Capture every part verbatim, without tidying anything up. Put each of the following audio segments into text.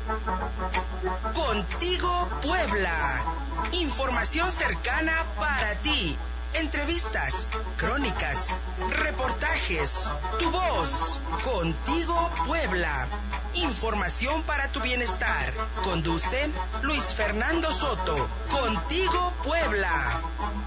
Contigo Puebla. Información cercana para ti. Entrevistas, crónicas, reportajes, tu voz. Contigo Puebla. Información para tu bienestar. Conduce Luis Fernando Soto. Contigo Puebla.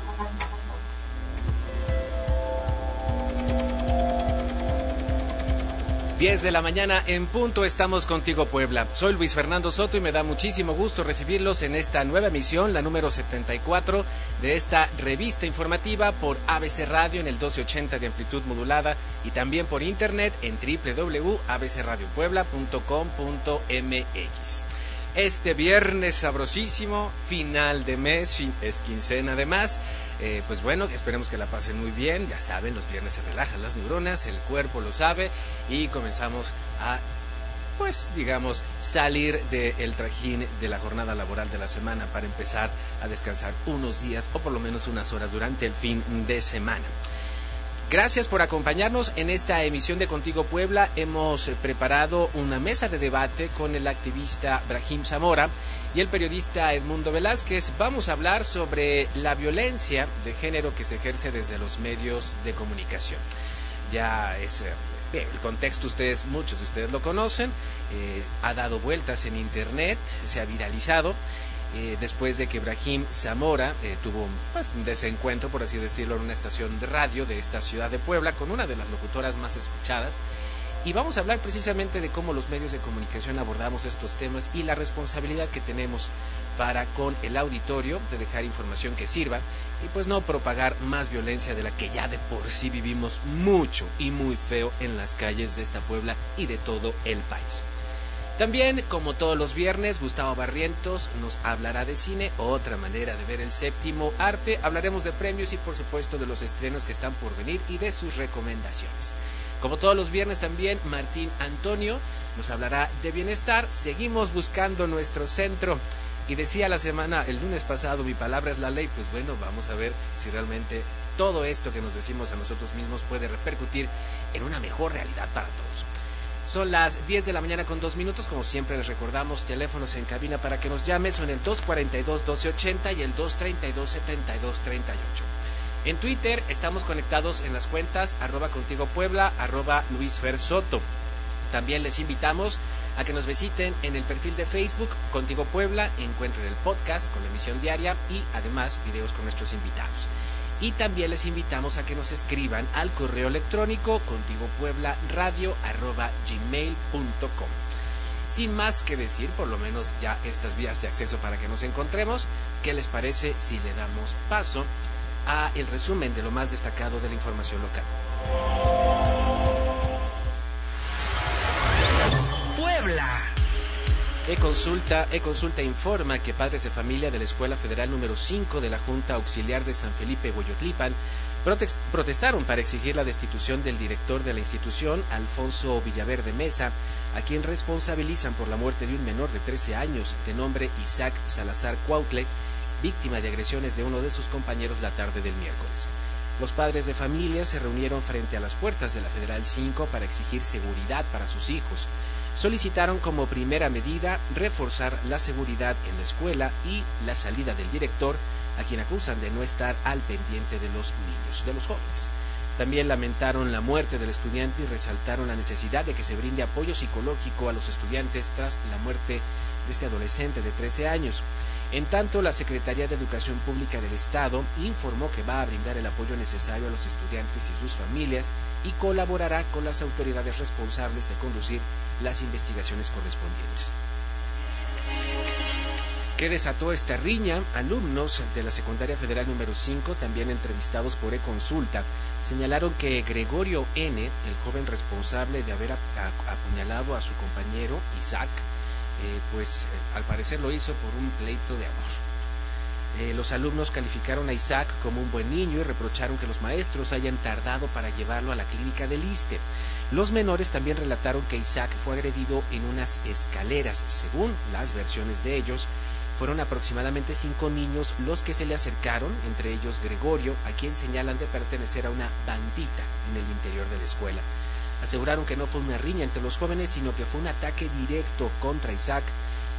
diez de la mañana en punto, estamos contigo Puebla. Soy Luis Fernando Soto y me da muchísimo gusto recibirlos en esta nueva emisión, la número setenta y cuatro de esta revista informativa por A B C Radio en el doce ochenta de amplitud modulada y también por internet en doble u doble u doble u punto a b c radio puebla punto com punto m x. Este viernes sabrosísimo, final de mes, fin, es quincena además, eh, pues bueno, esperemos que la pasen muy bien. Ya saben, los viernes se relajan las neuronas, el cuerpo lo sabe y comenzamos a, pues digamos, salir del trajín de la jornada laboral de la semana para empezar a descansar unos días o por lo menos unas horas durante el fin de semana. Gracias por acompañarnos en esta emisión de Contigo Puebla. Hemos preparado una mesa de debate con el activista Brahim Zamora y el periodista Edmundo Velázquez. Vamos a hablar sobre la violencia de género que se ejerce desde los medios de comunicación. Ya es bien, el contexto, ustedes, muchos de ustedes lo conocen, eh, ha dado vueltas en internet, se ha viralizado. Eh, después de que Brahim Zamora eh, tuvo pues, un desencuentro, por así decirlo, en una estación de radio de esta ciudad de Puebla con una de las locutoras más escuchadas. Y vamos a hablar precisamente de cómo los medios de comunicación abordamos estos temas y la responsabilidad que tenemos para con el auditorio de dejar información que sirva y pues no propagar más violencia de la que ya de por sí vivimos mucho y muy feo en las calles de esta Puebla y de todo el país. También, como todos los viernes, Gustavo Barrientos nos hablará de cine, otra manera de ver el séptimo arte. Hablaremos de premios y, por supuesto, de los estrenos que están por venir y de sus recomendaciones. Como todos los viernes también, Martín Antonio nos hablará de bienestar. Seguimos buscando nuestro centro. Y decía la semana, el lunes pasado, mi palabra es la ley. Pues bueno, vamos a ver si realmente todo esto que nos decimos a nosotros mismos puede repercutir en una mejor realidad para todos. Son las diez de la mañana con dos minutos, como siempre les recordamos, teléfonos en cabina para que nos llames, son el dos cuarenta y dos, doce ochenta y el dos treinta y dos, setenta y dos treinta y ocho. En Twitter estamos conectados en las cuentas arroba contigo Puebla, arroba Luis Fer Soto. También les invitamos a que nos visiten en el perfil de Facebook Contigo Puebla, encuentren el podcast con la emisión diaria y además videos con nuestros invitados. Y también les invitamos a que nos escriban al correo electrónico contigopueblaradio arroba gmail punto com. Sin más que decir, por lo menos ya estas vías de acceso para que nos encontremos, ¿qué les parece si le damos paso a el resumen de lo más destacado de la información local? Puebla. E-Consulta, E-Consulta informa que padres de familia de la Escuela Federal número cinco de la Junta Auxiliar de San Felipe Hueyotlipan protestaron para exigir la destitución del director de la institución, Alfonso Villaverde Mesa, a quien responsabilizan por la muerte de un menor de trece años de nombre Isaac Salazar Cuautle, víctima de agresiones de uno de sus compañeros la tarde del miércoles. Los padres de familia se reunieron frente a las puertas de la Federal cinco para exigir seguridad para sus hijos. Solicitaron como primera medida reforzar la seguridad en la escuela y la salida del director, a quien acusan de no estar al pendiente de los niños, de los jóvenes. También lamentaron la muerte del estudiante y resaltaron la necesidad de que se brinde apoyo psicológico a los estudiantes tras la muerte de este adolescente de trece años. En tanto, la Secretaría de Educación Pública del Estado informó que va a brindar el apoyo necesario a los estudiantes y sus familias y colaborará con las autoridades responsables de conducir las investigaciones correspondientes. ¿Qué desató esta riña? Alumnos de la Secundaria Federal número cinco, también entrevistados por E-Consulta, señalaron que Gregorio N., el joven responsable de haber apuñalado a su compañero Isaac, eh, pues eh, al parecer lo hizo por un pleito de amor. Eh, los alumnos calificaron a Isaac como un buen niño y reprocharon que los maestros hayan tardado para llevarlo a la clínica del ISSSTE. Los menores también relataron que Isaac fue agredido en unas escaleras. Según las versiones de ellos, fueron aproximadamente cinco niños los que se le acercaron, entre ellos Gregorio, a quien señalan de pertenecer a una bandita en el interior de la escuela. Aseguraron que no fue una riña entre los jóvenes, sino que fue un ataque directo contra Isaac,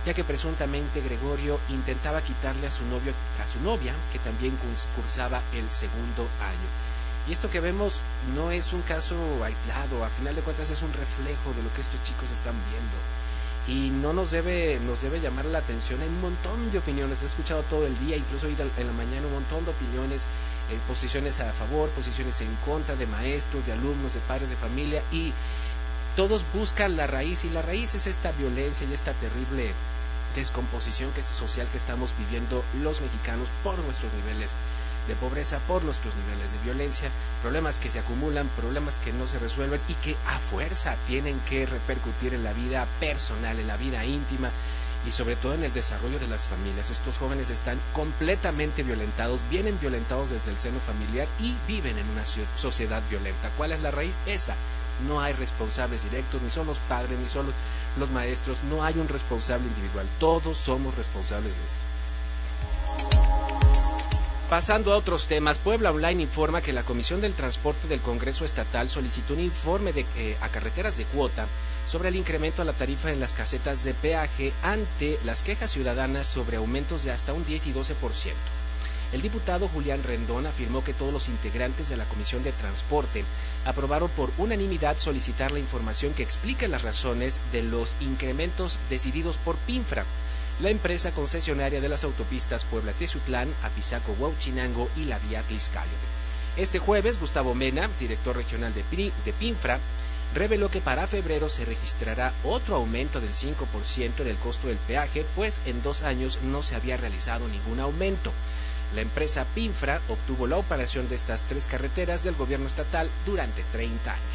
ya que presuntamente Gregorio intentaba quitarle a su novio, a su novia, que también cursaba el segundo año. Y esto que vemos no es un caso aislado, a final de cuentas es un reflejo de lo que estos chicos están viendo. Y no nos debe, nos debe llamar la atención. Hay un montón de opiniones, he escuchado todo el día, incluso hoy en la mañana un montón de opiniones, eh, posiciones a favor, posiciones en contra, de maestros, de alumnos, de padres de familia, y todos buscan la raíz, y la raíz es esta violencia y esta terrible descomposición que es social que estamos viviendo los mexicanos por nuestros niveles de pobreza, por nuestros niveles de violencia, problemas que se acumulan, problemas que no se resuelven y que a fuerza tienen que repercutir en la vida personal, en la vida íntima y sobre todo en el desarrollo de las familias. Estos jóvenes están completamente violentados, vienen violentados desde el seno familiar y viven en una sociedad violenta. ¿Cuál es la raíz? Esa. No hay responsables directos, ni son los padres, ni son los, los maestros, no hay un responsable individual, todos somos responsables de esto. Pasando a otros temas, Puebla Online informa que la Comisión del Transporte del Congreso Estatal solicitó un informe de, eh, a carreteras de cuota sobre el incremento a la tarifa en las casetas de peaje ante las quejas ciudadanas sobre aumentos de hasta un diez y doce por ciento. El diputado Julián Rendón afirmó que todos los integrantes de la Comisión de Transporte aprobaron por unanimidad solicitar la información que explique las razones de los incrementos decididos por PINFRA, la empresa concesionaria de las autopistas Puebla-Tezutlán, Apizaco-Huauchinango y la vía Tliscayo. Este jueves, Gustavo Mena, director regional de, de PINFRA, reveló que para febrero se registrará otro aumento del cinco por ciento en el costo del peaje, pues en dos años no se había realizado ningún aumento. La empresa PINFRA obtuvo la operación de estas tres carreteras del gobierno estatal durante treinta años.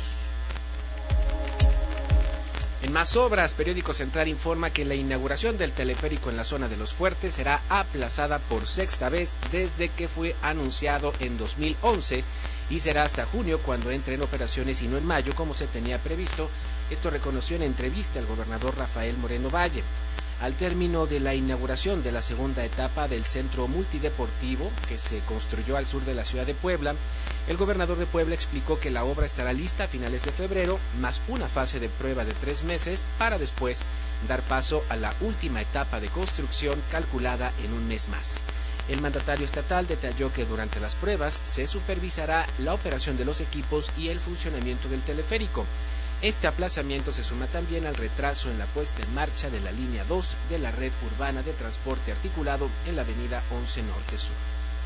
En más obras, Periódico Central informa que la inauguración del teleférico en la zona de Los Fuertes será aplazada por sexta vez desde que fue anunciado en dos mil once y será hasta junio cuando entre en operaciones y no en mayo como se tenía previsto. Esto reconoció en entrevista el gobernador Rafael Moreno Valle. Al término de la inauguración de la segunda etapa del centro multideportivo que se construyó al sur de la ciudad de Puebla, el gobernador de Puebla explicó que la obra estará lista a finales de febrero, más una fase de prueba de tres meses para después dar paso a la última etapa de construcción calculada en un mes más. El mandatario estatal detalló que durante las pruebas se supervisará la operación de los equipos y el funcionamiento del teleférico. Este aplazamiento se suma también al retraso en la puesta en marcha de la línea dos de la red urbana de transporte articulado en la avenida once Norte Sur.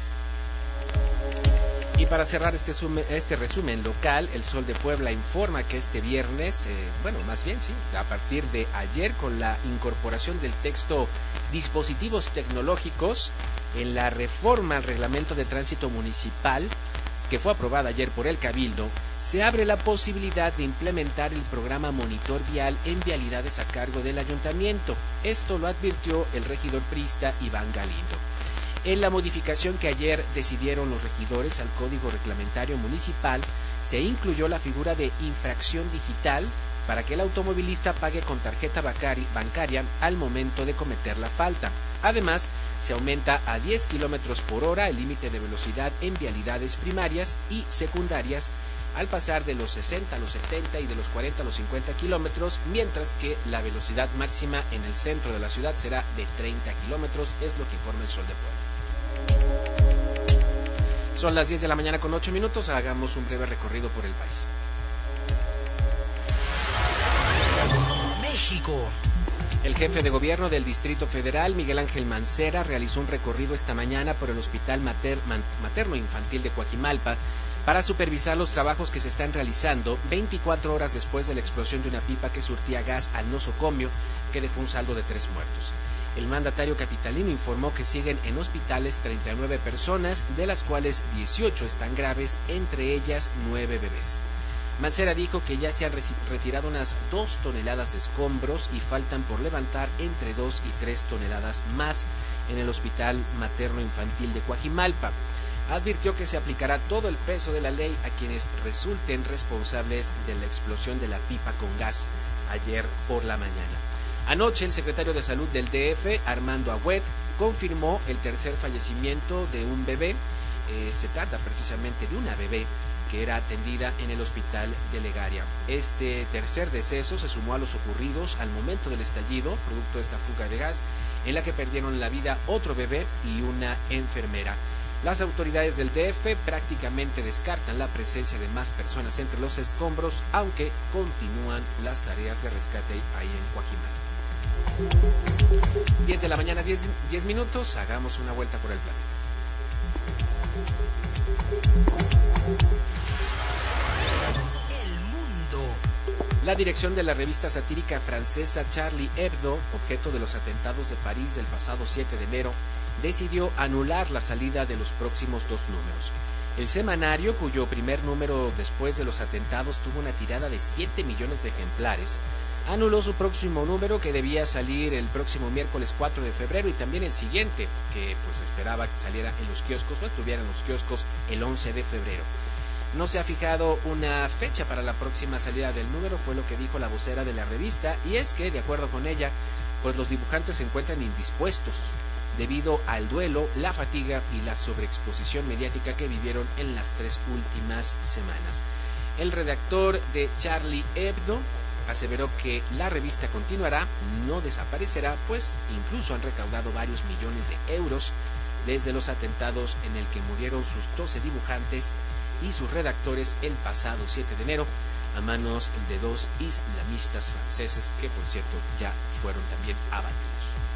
Y para cerrar este, sume, este resumen local, El Sol de Puebla informa que este viernes, eh, bueno, más bien sí, a partir de ayer, con la incorporación del texto dispositivos tecnológicos en la reforma al reglamento de tránsito municipal, que fue aprobada ayer por el Cabildo, se abre la posibilidad de implementar el programa Monitor Vial en vialidades a cargo del ayuntamiento. Esto lo advirtió el regidor priista Iván Galindo. En la modificación que ayer decidieron los regidores al Código Reglamentario Municipal, se incluyó la figura de infracción digital para que el automovilista pague con tarjeta bancaria al momento de cometer la falta. Además, se aumenta a diez kilómetros por hora el límite de velocidad en vialidades primarias y secundarias, al pasar de los sesenta a los setenta y de los cuarenta a los cincuenta kilómetros, mientras que la velocidad máxima en el centro de la ciudad será de treinta kilómetros, es lo que informa El Sol de Puebla. Son las diez de la mañana con ocho minutos, hagamos un breve recorrido por el país. México. El jefe de gobierno del Distrito Federal, Miguel Ángel Mancera, realizó un recorrido esta mañana por el Hospital Mater, Materno Infantil de Coajimalpa para supervisar los trabajos que se están realizando veinticuatro horas después de la explosión de una pipa que surtía gas al nosocomio, que dejó un saldo de tres muertos. El mandatario capitalino informó que siguen en hospitales treinta y nueve personas, de las cuales dieciocho están graves, entre ellas nueve bebés. Mancera dijo que ya se han retirado unas dos toneladas de escombros y faltan por levantar entre dos y tres toneladas más en el Hospital Materno Infantil de Coajimalpa. Advirtió que se aplicará todo el peso de la ley a quienes resulten responsables de la explosión de la pipa con gas ayer por la mañana. Anoche el secretario de Salud del D F, Armando Agüet, confirmó el tercer fallecimiento de un bebé. Eh, se trata precisamente de una bebé que era atendida en el hospital de Legaria. Este tercer deceso se sumó a los ocurridos al momento del estallido, producto de esta fuga de gas, en la que perdieron la vida otro bebé y una enfermera. Las autoridades del D F prácticamente descartan la presencia de más personas entre los escombros, aunque continúan las tareas de rescate ahí en Coajimalpa. diez de la mañana, diez, diez minutos, hagamos una vuelta por el planeta. El mundo. La dirección de la revista satírica francesa Charlie Hebdo, objeto de los atentados de París del pasado siete de enero, decidió anular la salida de los próximos dos números. El semanario, cuyo primer número después de los atentados tuvo una tirada de siete millones de ejemplares, anuló su próximo número, que debía salir el próximo miércoles cuatro de febrero, y también el siguiente, que pues esperaba que saliera en los kioscos o estuviera en los kioscos el once de febrero. No se ha fijado una fecha para la próxima salida del número, fue lo que dijo la vocera de la revista, y es que, de acuerdo con ella, pues los dibujantes se encuentran indispuestos debido al duelo, la fatiga y la sobreexposición mediática que vivieron en las tres últimas semanas. El redactor de Charlie Hebdo aseveró que la revista continuará, no desaparecerá, pues incluso han recaudado varios millones de euros desde los atentados en el que murieron sus doce dibujantes y sus redactores el pasado siete de enero a manos de dos islamistas franceses que, por cierto, ya fueron también abatidos.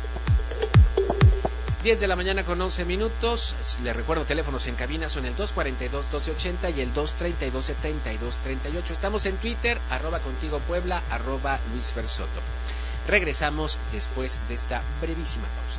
diez de la mañana con once minutos. Les recuerdo, teléfonos en cabina son el dos cuarenta y dos, doce ochenta y el dos treinta y dos, setenta y dos treinta y ocho. Estamos en Twitter, arroba contigo Puebla, arroba Luis Fer Soto. Regresamos después de esta brevísima pausa.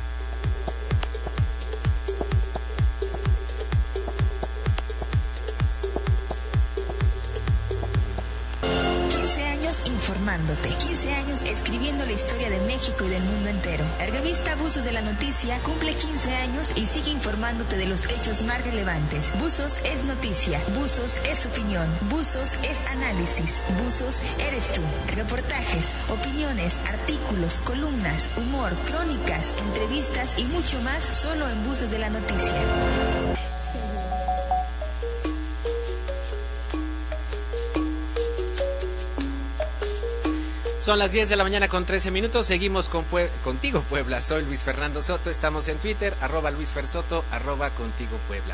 Informándote. quince años escribiendo la historia de México y del mundo entero. La revista Buzos de la Noticia cumple quince años y sigue informándote de los hechos más relevantes. Buzos es noticia. Buzos es opinión. Buzos es análisis. Buzos eres tú. Reportajes, opiniones, artículos, columnas, humor, crónicas, entrevistas y mucho más solo en Buzos de la Noticia. Son las diez de la mañana con trece minutos, seguimos con Pue- contigo Puebla, soy Luis Fernando Soto, estamos en Twitter, arroba Luis Fer Soto, arroba contigo Puebla.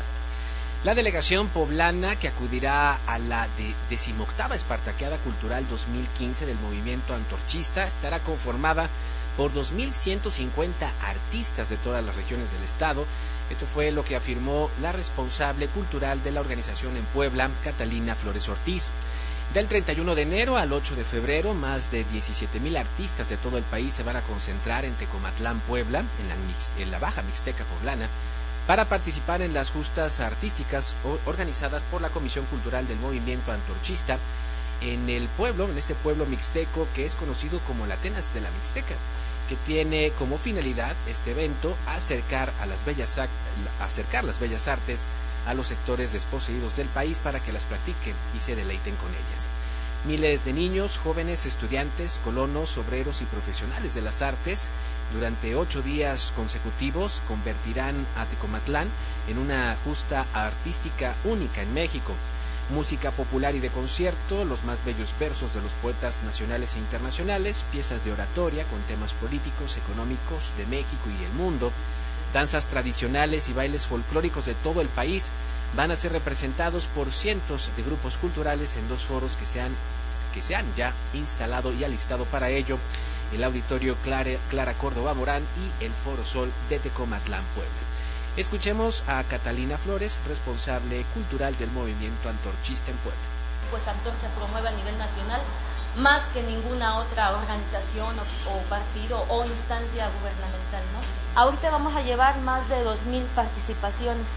La delegación poblana que acudirá a la de decimoctava Espartaqueada Cultural dos mil quince del movimiento antorchista estará conformada por dos mil ciento cincuenta artistas de todas las regiones del estado. Esto fue lo que afirmó la responsable cultural de la organización en Puebla, Catalina Flores Ortiz. Del treinta y uno de enero al ocho de febrero, más de diecisiete mil artistas de todo el país se van a concentrar en Tecomatlán, Puebla, en la, mix, en la Baja Mixteca poblana, para participar en las justas artísticas organizadas por la Comisión Cultural del Movimiento Antorchista en el pueblo, en este pueblo mixteco que es conocido como la Atenas de la Mixteca, que tiene como finalidad este evento acercar a las bellas acercar las bellas artes a los sectores desposeídos del país para que las practiquen y se deleiten con ellas. Miles de niños, jóvenes, estudiantes, colonos, obreros y profesionales de las artes durante ocho días consecutivos convertirán a Tecomatlán en una justa artística única en México. Música popular y de concierto, los más bellos versos de los poetas nacionales e internacionales, piezas de oratoria con temas políticos, económicos de México y el mundo, danzas tradicionales y bailes folclóricos de todo el país van a ser representados por cientos de grupos culturales en dos foros que se han, que se han ya instalado y alistado para ello, el Auditorio Clara, Clara Córdoba Morán y el Foro Sol de Tecomatlán, Puebla. Escuchemos a Catalina Flores, responsable cultural del movimiento antorchista en Puebla. Pues Antorcha promueve a nivel nacional más que ninguna otra organización o, o partido o instancia gubernamental, ¿no? Ahorita vamos a llevar más de dos mil participaciones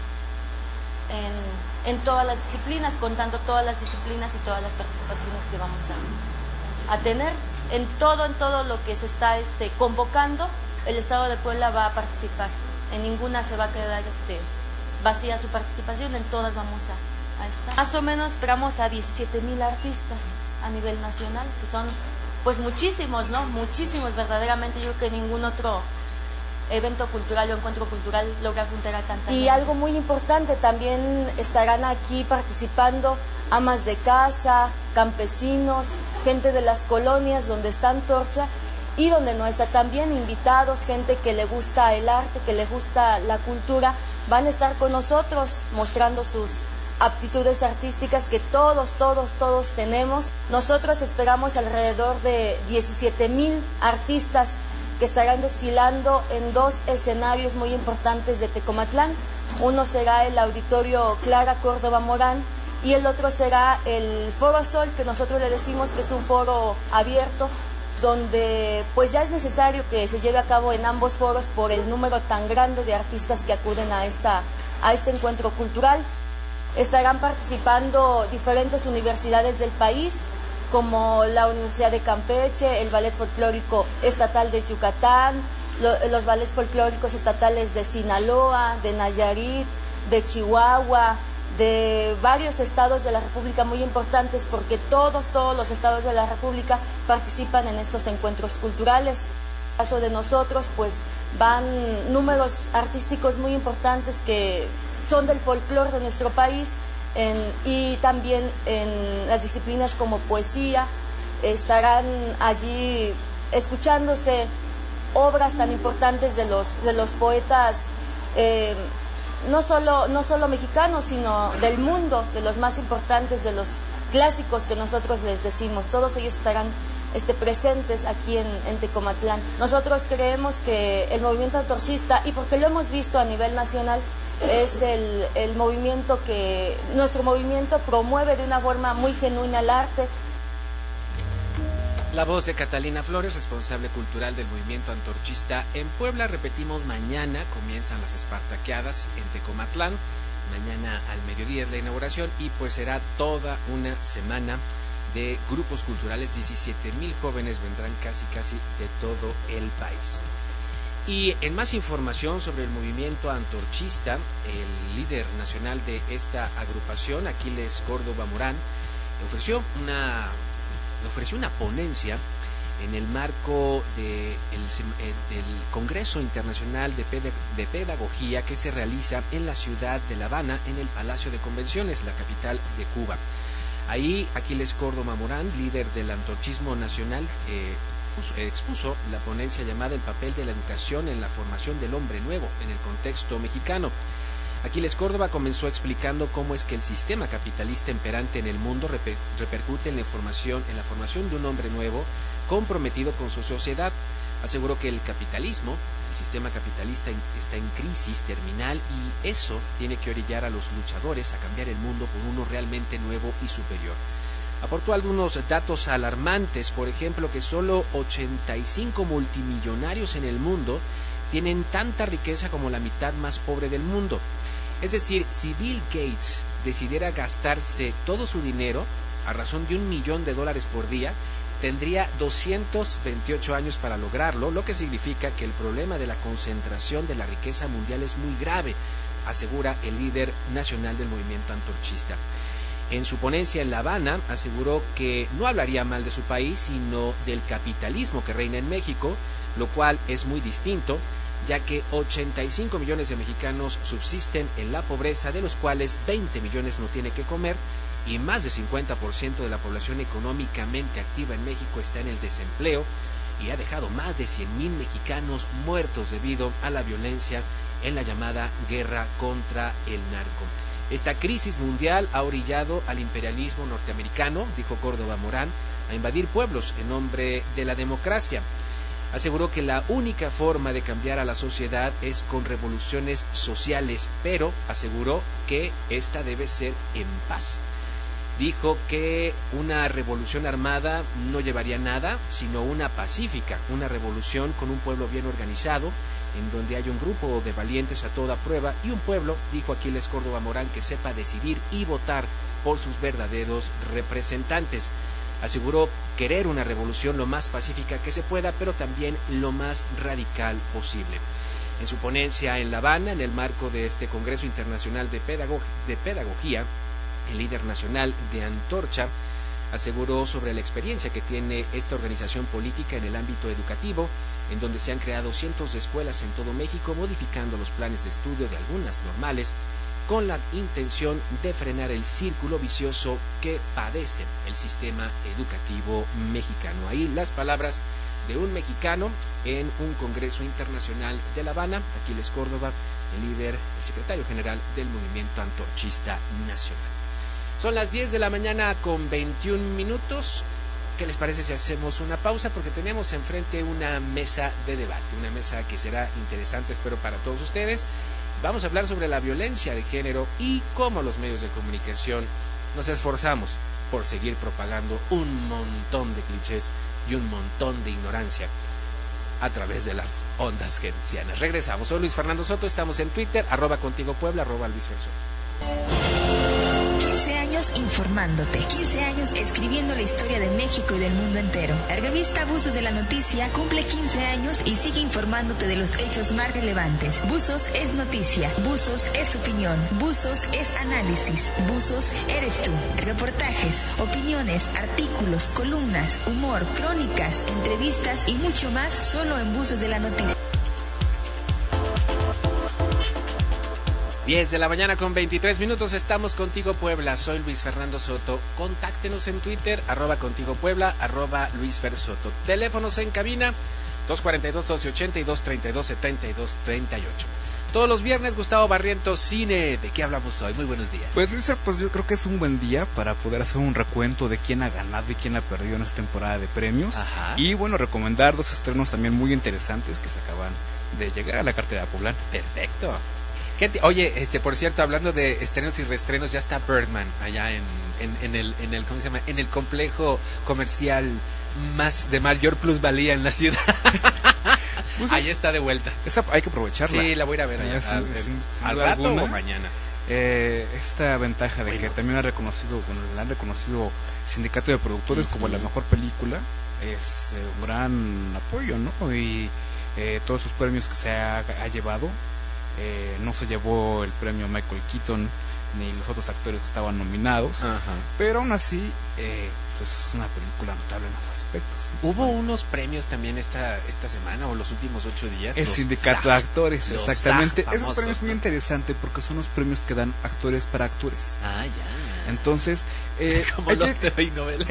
en, en todas las disciplinas, contando todas las disciplinas y todas las participaciones que vamos a, a tener. En todo, en todo lo que se está este, convocando, el Estado de Puebla va a participar. En ninguna se va a quedar este, vacía su participación, en todas vamos a, a estar. Más o menos esperamos a diecisiete mil artistas a nivel nacional, que son pues muchísimos, ¿no? Muchísimos, verdaderamente. Yo creo que ningún otro evento cultural o encuentro cultural logra juntar a tanta Y gente. algo muy importante, también estarán aquí participando amas de casa, campesinos, gente de las colonias donde está Antorcha y donde no está, también invitados, gente que le gusta el arte, que le gusta la cultura, van a estar con nosotros mostrando sus aptitudes artísticas que todos, todos, todos tenemos. Nosotros esperamos alrededor de diecisiete mil artistas que estarán desfilando en dos escenarios muy importantes de Tecomatlán. Uno será el Auditorio Clara Córdoba Morán y el otro será el Foro Sol, que nosotros le decimos que es un foro abierto, donde pues ya es necesario que se lleve a cabo en ambos foros por el número tan grande de artistas que acuden a, esta, a este encuentro cultural. Estarán participando diferentes universidades del país, como la Universidad de Campeche, el Ballet Folclórico Estatal de Yucatán, lo, los ballets folclóricos estatales de Sinaloa, de Nayarit, de Chihuahua, de varios estados de la República muy importantes, porque todos, todos los estados de la República participan en estos encuentros culturales. En el caso de nosotros, pues van números artísticos muy importantes que son del folclore de nuestro país, en, y también en las disciplinas como poesía. Estarán allí escuchándose obras tan importantes de los, de los poetas, eh, no solo, no solo mexicanos, sino del mundo, de los más importantes, de los clásicos que nosotros les decimos. Todos ellos estarán este, presentes aquí en, en Tecomatlán. Nosotros creemos que el movimiento antorchista, y porque lo hemos visto a nivel nacional, es el, el movimiento que, nuestro movimiento promueve de una forma muy genuina el arte. La voz de Catalina Flores, responsable cultural del movimiento antorchista en Puebla. Repetimos, mañana comienzan las espartaqueadas en Tecomatlán. Mañana al mediodía es la inauguración y pues será toda una semana de grupos culturales. diecisiete mil jóvenes vendrán casi casi de todo el país. Y en más información sobre el movimiento antorchista, el líder nacional de esta agrupación, Aquiles Córdoba Morán, ofreció una, ofreció una ponencia en el marco de el, del Congreso Internacional de, Ped de Pedagogía que se realiza en la ciudad de La Habana, en el Palacio de Convenciones, la capital de Cuba. Ahí Aquiles Córdoba Morán, líder del antorchismo nacional, eh, expuso la ponencia llamada El papel de la educación en la formación del hombre nuevo en el contexto mexicano. Aquiles Córdoba comenzó explicando cómo es que el sistema capitalista imperante en el mundo reper repercute en la formación, en la formación de un hombre nuevo comprometido con su sociedad. Aseguró que el capitalismo, el sistema capitalista está en crisis terminal y eso tiene que orillar a los luchadores a cambiar el mundo por uno realmente nuevo y superior. Aportó algunos datos alarmantes, por ejemplo, que solo ochenta y cinco multimillonarios en el mundo tienen tanta riqueza como la mitad más pobre del mundo. Es decir, si Bill Gates decidiera gastarse todo su dinero a razón de un millón de dólares por día, tendría doscientos veintiocho años para lograrlo, lo que significa que el problema de la concentración de la riqueza mundial es muy grave, asegura el líder nacional del movimiento antorchista. En su ponencia en La Habana aseguró que no hablaría mal de su país, sino del capitalismo que reina en México, lo cual es muy distinto, ya que ochenta y cinco millones de mexicanos subsisten en la pobreza, de los cuales veinte millones no tienen que comer, y más del cincuenta por ciento de la población económicamente activa en México está en el desempleo, y ha dejado más de cien mil mexicanos muertos debido a la violencia en la llamada guerra contra el narco. Esta crisis mundial ha orillado al imperialismo norteamericano, dijo Córdoba Morán, a invadir pueblos en nombre de la democracia. Aseguró que la única forma de cambiar a la sociedad es con revoluciones sociales, pero aseguró que esta debe ser en paz. Dijo que una revolución armada no llevaría nada, sino una pacífica, una revolución con un pueblo bien organizado, en donde hay un grupo de valientes a toda prueba y un pueblo, dijo Aquiles Córdoba Morán, que sepa decidir y votar por sus verdaderos representantes. Aseguró querer una revolución lo más pacífica que se pueda, pero también lo más radical posible. En su ponencia en La Habana, en el marco de este Congreso Internacional de, Pedagog de Pedagogía, el líder nacional de Antorcha aseguró sobre la experiencia que tiene esta organización política en el ámbito educativo en donde se han creado cientos de escuelas en todo México, modificando los planes de estudio de algunas normales, con la intención de frenar el círculo vicioso que padece el sistema educativo mexicano. Ahí las palabras de un mexicano en un congreso internacional de La Habana, Aquiles Córdoba, el líder, el secretario general del Movimiento Antorchista Nacional. Son las diez de la mañana con veintiún minutos. ¿Qué les parece si hacemos una pausa? Porque tenemos enfrente una mesa de debate, una mesa que será interesante, espero, para todos ustedes. Vamos a hablar sobre la violencia de género y cómo los medios de comunicación nos esforzamos por seguir propagando un montón de clichés y un montón de ignorancia a través de las ondas hertzianas. Regresamos. Soy Luis Fernando Soto, estamos en Twitter, arroba Contigo Puebla, arroba Luis Verso. quince años informándote, quince años escribiendo la historia de México y del mundo entero. La revista Buzos de la Noticia cumple quince años y sigue informándote de los hechos más relevantes. Buzos es noticia, Buzos es opinión, Buzos es análisis, Buzos eres tú. Reportajes, opiniones, artículos, columnas, humor, crónicas, entrevistas y mucho más solo en Buzos de la Noticia. diez de la mañana con veintitrés minutos, estamos Contigo Puebla, soy Luis Fernando Soto. Contáctenos en Twitter, arroba Contigo Puebla, arroba Luis Fer Soto. Teléfonos en cabina, dos cuatro dos, doce ochenta y dos treinta y dos setenta y dos treinta y ocho. Todos los viernes, Gustavo Barrientos, Cine. ¿De qué hablamos hoy? Muy buenos días. Pues Luis, pues yo creo que es un buen día para poder hacer un recuento de quién ha ganado y quién ha perdido en esta temporada de premios. Ajá. Y bueno, recomendar dos estrenos también muy interesantes que se acaban de llegar a la cartelera poblana. Perfecto. Te, oye, este, por cierto, hablando de estrenos y reestrenos, ya está Birdman allá en, en, en el, en el, ¿cómo se llama? En el complejo comercial más de mayor plusvalía en la ciudad. Pues ahí está de vuelta. Esa hay que aprovecharla. Sí, la voy a ir a ver allá, sin, al, sin, sin al rato alguna, o mañana. Eh, esta ventaja de bueno. que también ha reconocido, bueno, la han reconocido el sindicato de productores uh-huh. como la mejor película, es eh, un gran apoyo, ¿no? Y eh, todos esos premios que se ha, ha llevado. Eh, no se llevó el premio Michael Keaton ni los otros actores que estaban nominados. Ajá. Pero aún así eh, pues es una película notable en los aspectos. Hubo bueno. unos premios también esta esta semana o los últimos ocho días. El sindicato de actores, exactamente. Esos premios son muy interesantes porque son los premios que dan actores para actores. Ah, ya. Entonces, eh, como los T V y novelas.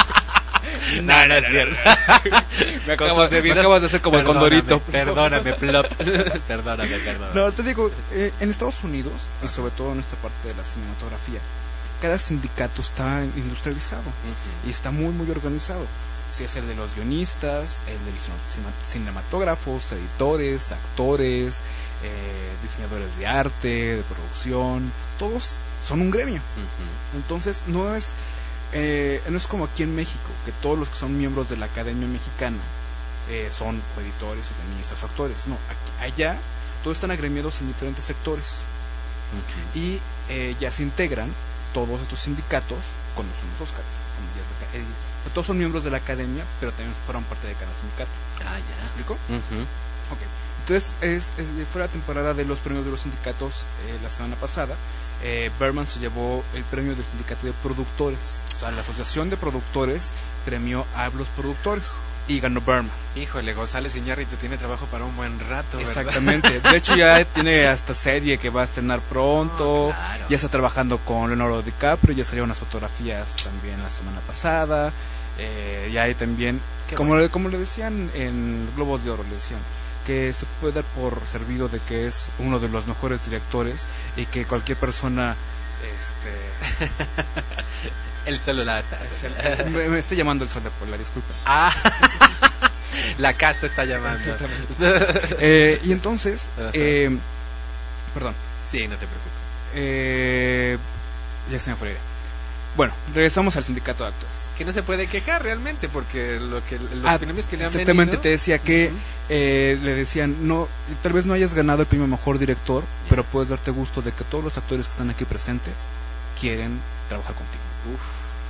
No, no es cierto. me, acabas de, me acabas de hacer como perdóname, el condorito. Perdóname, plop. Perdóname, perdóname. No, te digo, eh, en Estados Unidos, uh-huh. y sobre todo en esta parte de la cinematografía, cada sindicato está industrializado uh-huh. y está muy, muy organizado. Si es el de los guionistas, el de los cinematógrafos, editores, actores, eh, diseñadores de arte, de producción, todos son un gremio. Uh-huh. Entonces, no es... Eh, no es como aquí en México, que todos los que son miembros de la Academia Mexicana eh, son o editores, o guionistas, o actores. No, aquí, allá todos están agremiados en diferentes sectores okay. y eh, ya se integran todos estos sindicatos cuando son los Óscares. Eh, o sea, todos son miembros de la Academia, pero también forman parte de cada sindicato. Ah, ya. ¿Me explico? Uh-huh. Okay. Entonces, es, es, fue la temporada de los premios de los sindicatos eh, la semana pasada. Eh, Birdman se llevó el premio del sindicato de productores. O sea, la asociación de productores premió a los productores y ganó Birdman. Híjole, González Iñárritu tiene trabajo para un buen rato, ¿verdad? Exactamente. De hecho, ya tiene hasta serie que va a estrenar pronto. Oh, claro. Ya está trabajando con Leonardo DiCaprio. Ya salieron unas fotografías también la semana pasada. Eh, ya hay también, como, bueno. le, como le decían en Globos de Oro, le decían que se puede dar por servido de que es uno de los mejores directores y que cualquier persona este el celular el, me, me está llamando el sol de Puebla, disculpa. Ah, la casa está llamando. eh, y entonces eh, perdón, sí, no te preocupes. eh, ya se me fue la idea. Bueno, regresamos al sindicato de actores. Que no se puede quejar realmente, porque lo que los ah, premios que le han exactamente venido, te decía que uh-huh. eh, le decían, no, tal vez no hayas ganado el premio mejor director, yeah. pero puedes darte gusto de que todos los actores que están aquí presentes quieren trabajar contigo. Uf.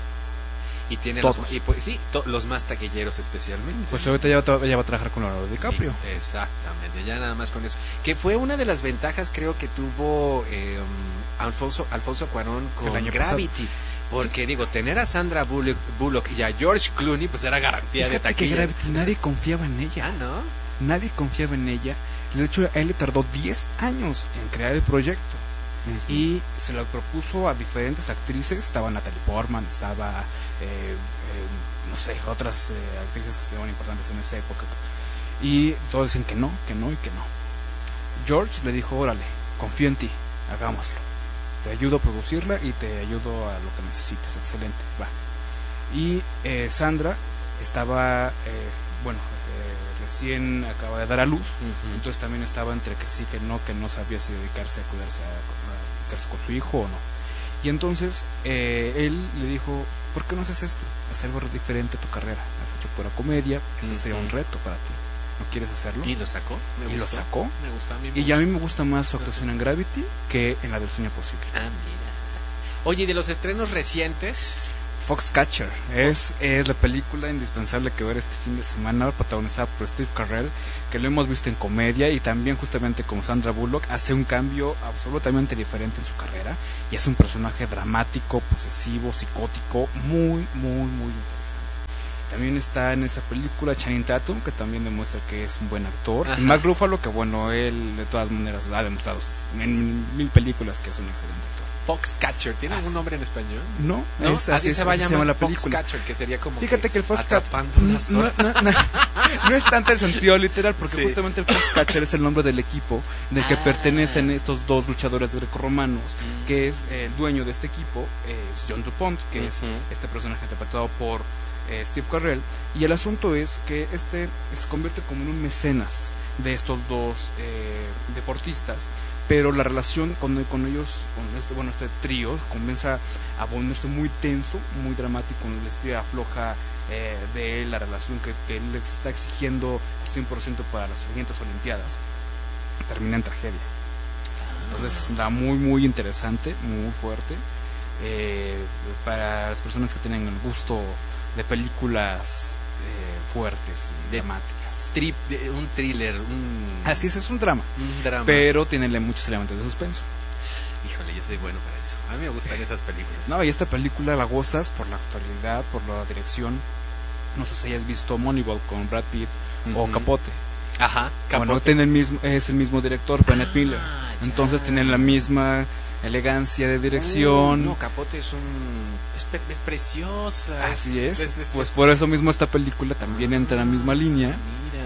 Y tiene los, y pues, sí, to, los más taquilleros especialmente. Pues ahorita ya va, ya va a trabajar con Leonardo DiCaprio. Sí, exactamente, ya nada más con eso. Que fue una de las ventajas, creo, que tuvo eh, Alfonso Alfonso Cuarón con Gravity. Pasado. Porque digo, tener a Sandra Bullock, Bullock y a George Clooney, pues era garantía Fíjate de taquilla. Que Gravity nadie confiaba en ella. Ah, ¿no? nadie confiaba en ella. De hecho, a él le tardó diez años en crear el proyecto. Uh-huh. Y se lo propuso a diferentes actrices. Estaba Natalie Portman, estaba, eh, eh, no sé, otras eh, actrices que estaban importantes en esa época. Y todos dicen que no, que no y que no. George le dijo, órale, confío en ti, hagámoslo. Te ayudo a producirla y te ayudo a lo que necesites. Excelente, va. Y eh, Sandra estaba, eh, bueno, eh, recién acaba de dar a luz, uh-huh. entonces también estaba entre que sí, que no, que no sabía si dedicarse a cuidarse, a, a dedicarse con su hijo o no. Y entonces eh, él le dijo, ¿por qué no haces esto? Haz algo diferente a tu carrera. Has hecho pura comedia, este uh-huh. sería un reto para ti. ¿No quieres hacerlo? Y lo sacó. Me y gustó, lo sacó. Me gustó a mí. Y ya a mí me gusta más su actuación en Gravity que en La versión imposible. Ah, mira. Oye, de los estrenos recientes, Foxcatcher es, es la película indispensable que ver este fin de semana, protagonizada por Steve Carell, que lo hemos visto en comedia y también justamente como Sandra Bullock hace un cambio absolutamente diferente en su carrera y es un personaje dramático, posesivo, psicótico, muy, muy, muy interesante. También está en esa película Channing Tatum, que también demuestra que es un buen actor. Y Mark Ruffalo, que bueno, él de todas maneras ha demostrado en mil películas que es un excelente actor. Foxcatcher, ¿tiene algún nombre en español? No, ¿No? Es, así, así se va a llamar la película. Foxcatcher, que sería como Fíjate que, que el Foxcatcher no, no, no, no, no es tanto el sentido literal, porque sí. justamente el Foxcatcher es el nombre del equipo del que ah. pertenecen estos dos luchadores grecorromanos, mm. que es el dueño de este equipo, es John DuPont, que mm-hmm. es este personaje interpretado por eh, Steve Carell, y el asunto es que este se convierte como en un mecenas de estos dos eh, deportistas, pero la relación con, con ellos, con este, bueno, este trío comienza a ponerse muy tenso, muy dramático, con la estira floja eh, de él, la relación que, que él le está exigiendo al cien por ciento para las siguientes Olimpiadas, termina en tragedia. Entonces es muy muy interesante, muy fuerte, eh, para las personas que tienen el gusto de películas eh, fuertes y de dramáticas. Trip, un thriller, un... Así es, es un drama, un drama, pero tiene muchos elementos de suspenso. Híjole, yo soy bueno para eso. A mí me gustan esas películas. No, y esta película la gozas por la actualidad, por la dirección. No sé si hayas visto Moneyball con Brad Pitt uh-huh. o Capote. Ajá, Capote. Bueno, tiene el mismo, es el mismo director, Bennett ah, Miller. Ya. Entonces tienen la misma elegancia de dirección. Uh, no, Capote es un es, pre, es preciosa. Así es. es, es pues es, por eso mismo esta película también ah, entra en la misma línea. Mira,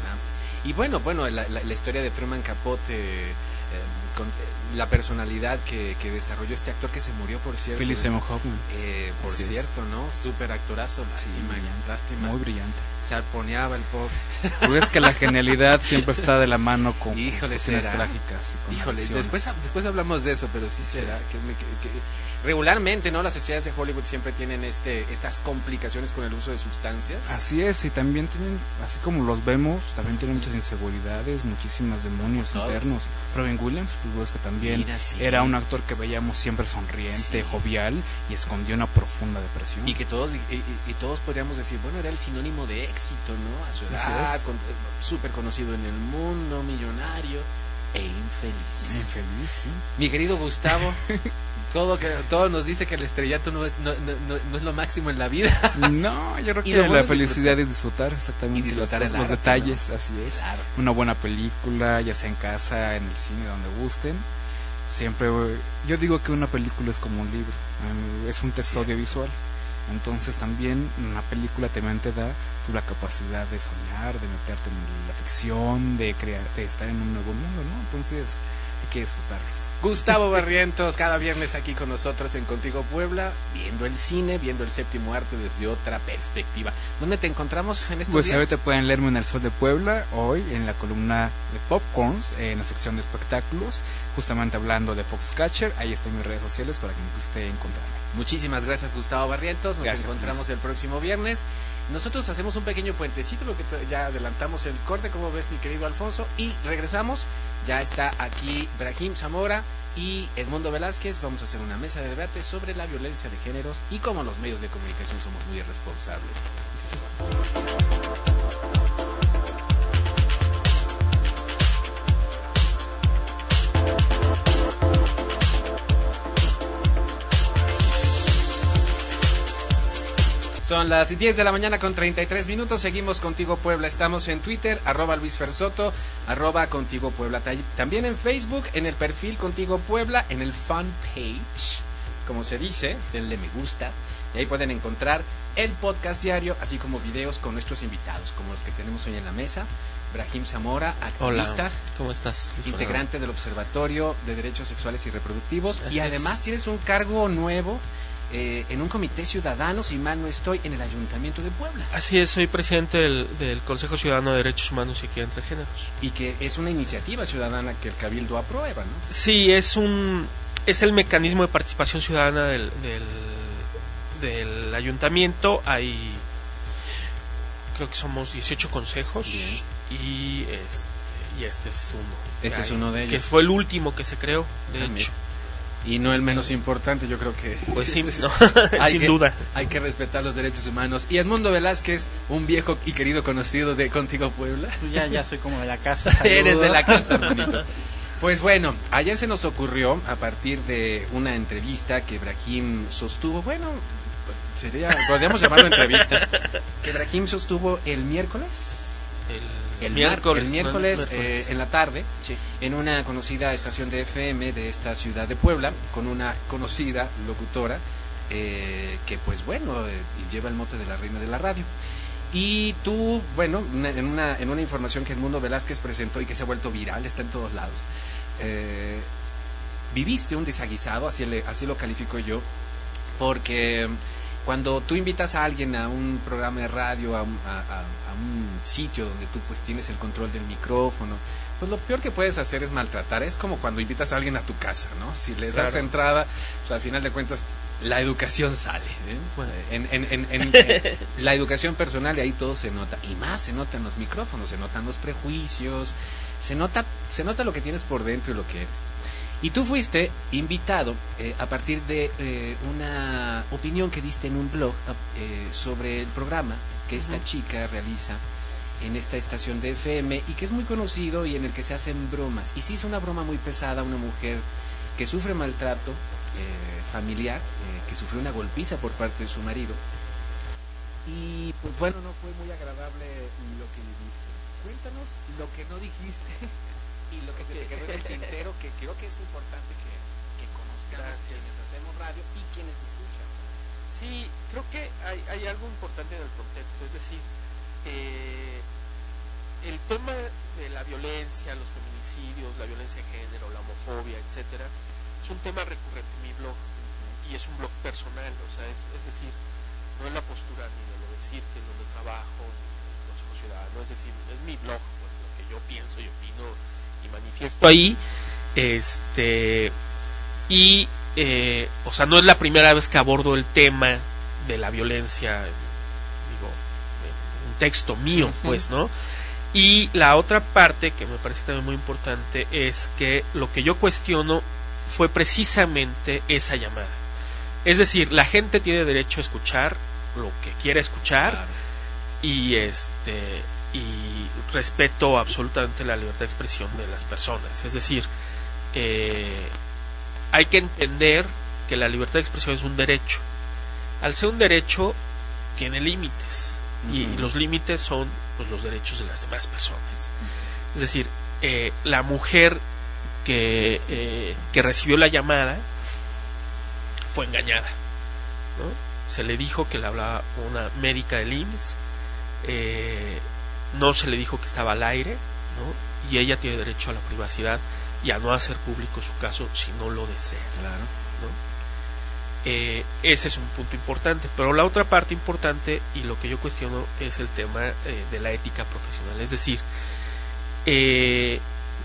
y bueno, bueno, la, la, la historia de Truman Capote, eh, con eh, la personalidad que, que desarrolló este actor que se murió, por cierto. Philip Seymour Hoffman. Eh, por Así cierto, es. ¿no? Súper actorazo, lástima, sí, lástima. Muy brillante. Se arponeaba el pobre. Pues es que la genialidad siempre está de la mano con Híjole, escenas trágicas. Con Híjole, después, después hablamos de eso, pero sí será que, que, que regularmente, ¿no? Las estrellas de Hollywood siempre tienen este estas complicaciones con el uso de sustancias. Así es, y también tienen, así como los vemos, también tienen muchas inseguridades, muchísimos demonios Todos. internos. Robin Williams, pues es que también Mira, sí. era un actor que veíamos siempre sonriente, sí. jovial, y escondió una profunda depresión. Y que todos, y, y, y todos podríamos decir, bueno, era el sinónimo de éxito, ¿no? A su edad, con, súper conocido en el mundo, millonario e infeliz. Infeliz, sí. Mi querido Gustavo, todo que todo nos dice que el estrellato no es no, no, no, no es lo máximo en la vida. No, yo creo que la bueno felicidad es disfrutar exactamente y disfrutar los, los arte, detalles, ¿no? Así es. Claro. Una buena película, ya sea en casa, en el cine, donde gusten. Siempre, yo digo que una película es como un libro, es un texto sí. audiovisual. Entonces también una película también te da la capacidad de soñar, de meterte en la ficción, de crear, de estar en un nuevo mundo, ¿no? Entonces hay que disfrutarlos. Gustavo Barrientos, cada viernes aquí con nosotros en Contigo Puebla, viendo el cine, viendo el séptimo arte desde otra perspectiva. ¿Dónde te encontramos en estos pues días? Pues ahorita pueden leerme en El Sol de Puebla, hoy en la columna de Popcorns, en la sección de espectáculos, justamente hablando de Foxcatcher. Ahí están mis redes sociales para que usted encontrarme. Muchísimas gracias, Gustavo Barrientos. Nos gracias, encontramos el próximo viernes. Nosotros hacemos un pequeño puentecito porque ya adelantamos el corte, como ves, mi querido Alfonso, y regresamos. Ya está aquí Brahim Zamora y Edmundo Velázquez. Vamos a hacer una mesa de debate sobre la violencia de géneros y cómo los medios de comunicación somos muy irresponsables. Son las diez de la mañana con treinta y tres minutos. Seguimos Contigo Puebla. Estamos en Twitter, arroba Luis Fer Soto, arroba Contigo Puebla. También en Facebook, en el perfil Contigo Puebla, en el fan page, como se dice, denle me gusta. Y ahí pueden encontrar el podcast diario, así como videos con nuestros invitados, como los que tenemos hoy en la mesa. Brahim Zamora, activista. Hola, ¿cómo estás? Integrante del Observatorio de Derechos Sexuales y Reproductivos. Así y además es. tienes un cargo nuevo eh, en un comité ciudadano, si mal no estoy, en el Ayuntamiento de Puebla. Así es, soy presidente del, del Consejo Ciudadano de Derechos Humanos y Equidad entre Géneros. Y que es una iniciativa ciudadana que el Cabildo aprueba, ¿no? Sí, es un es el mecanismo de participación ciudadana del, del, del Ayuntamiento. Hay, creo que somos dieciocho consejos. Bien. Y este, y este es uno. Este hay, es uno de ellos. Que fue el último que se creó, de ah, hecho. Y no el menos importante, yo creo que... Pues sí, no, hay sin que, duda. Hay que respetar los derechos humanos. Y Edmundo Velázquez, un viejo y querido conocido de Contigo Puebla. Ya, ya soy como de la casa. Eres de la casa, hermanito. Pues bueno, ayer se nos ocurrió, a partir de una entrevista que Brahim sostuvo, bueno, sería, podríamos llamarlo entrevista, que Brahim sostuvo el miércoles. El, el miércoles, el miércoles, no, miércoles. Eh, en la tarde, sí. En una conocida estación de F M de esta ciudad de Puebla, con una conocida locutora eh, que pues bueno, eh, lleva el mote de la reina de la radio. Y tú, bueno, una, en, una, en una información que Edmundo Velázquez presentó y que se ha vuelto viral, está en todos lados, eh, viviste un desaguisado, así, le, así lo califico yo, porque cuando tú invitas a alguien a un programa de radio, a un, a, a, a un sitio donde tú pues tienes el control del micrófono, pues lo peor que puedes hacer es maltratar. Es como cuando invitas a alguien a tu casa, ¿no? Si les das claro. entrada, pues al final de cuentas la educación sale, ¿eh? Bueno. en, en, en, en, en la educación personal, y ahí todo se nota, y más se notan los micrófonos, se notan los prejuicios, se nota, se nota lo que tienes por dentro y lo que eres. Y tú fuiste invitado eh, a partir de eh, una opinión que diste en un blog eh, sobre el programa que esta uh-huh. chica realiza en esta estación de F M y que es muy conocido y en el que se hacen bromas. Y se hizo una broma muy pesada a una mujer que sufre maltrato eh, familiar, eh, que sufrió una golpiza por parte de su marido. Y pues bueno, no fue muy agradable lo que le diste. Cuéntanos lo que no dijiste. Y lo que se te quedó en el tintero, que creo que es importante que, que conozcamos Gracias. Quienes hacemos radio y quienes escuchan. Sí, creo que hay, hay algo importante en el contexto, es decir, eh, el tema de la violencia, los feminicidios, la violencia de género, la homofobia, etcétera, es un tema recurrente en mi blog, uh-huh. y es un blog personal, o sea, es, es decir, no es la postura ni de lo decir que es donde trabajo, ni del Consejo Ciudadano, es decir, es mi blog, pues, lo que yo pienso y opino y manifiesto ahí, este, y, eh, o sea, no es la primera vez que abordo el tema de la violencia, digo, un texto mío, uh-huh. pues, ¿no? Y la otra parte que me parece también muy importante es que lo que yo cuestiono fue precisamente esa llamada. Es decir, la gente tiene derecho a escuchar lo que quiera escuchar, claro. y este y respeto absolutamente la libertad de expresión de las personas. Es decir, eh, hay que entender que la libertad de expresión es un derecho. Al ser un derecho, tiene límites, uh-huh. y, y los límites son pues, los derechos de las demás personas. Uh-huh. Es decir, eh, la mujer que, eh, que recibió la llamada fue engañada, ¿no? Se le dijo que le hablaba una médica del I M S S, eh, no se le dijo que estaba al aire, ¿no? Y ella tiene derecho a la privacidad y a no hacer público su caso si no lo desea, claro. ¿no? Eh, ese es un punto importante, pero la otra parte importante y lo que yo cuestiono es el tema eh, de la ética profesional. Es decir, eh,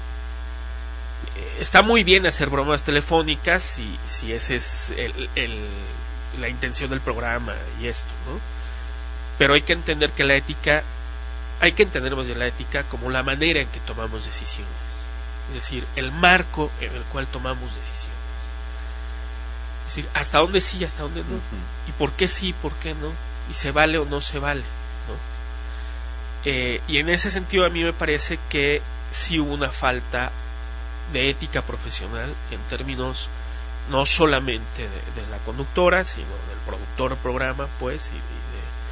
está muy bien hacer bromas telefónicas si, si esa es el, el, la intención del programa y esto, ¿no? Pero hay que entender que la ética, hay que entender más bien la ética como la manera en que tomamos decisiones, es decir, el marco en el cual tomamos decisiones. Es decir, hasta dónde sí y hasta dónde no, uh-huh. y por qué sí y por qué no, y se vale o no se vale, ¿no? Eh, y en ese sentido a mí me parece que sí hubo una falta de ética profesional en términos no solamente de, de la conductora, sino del productor del programa, pues, y, y, de,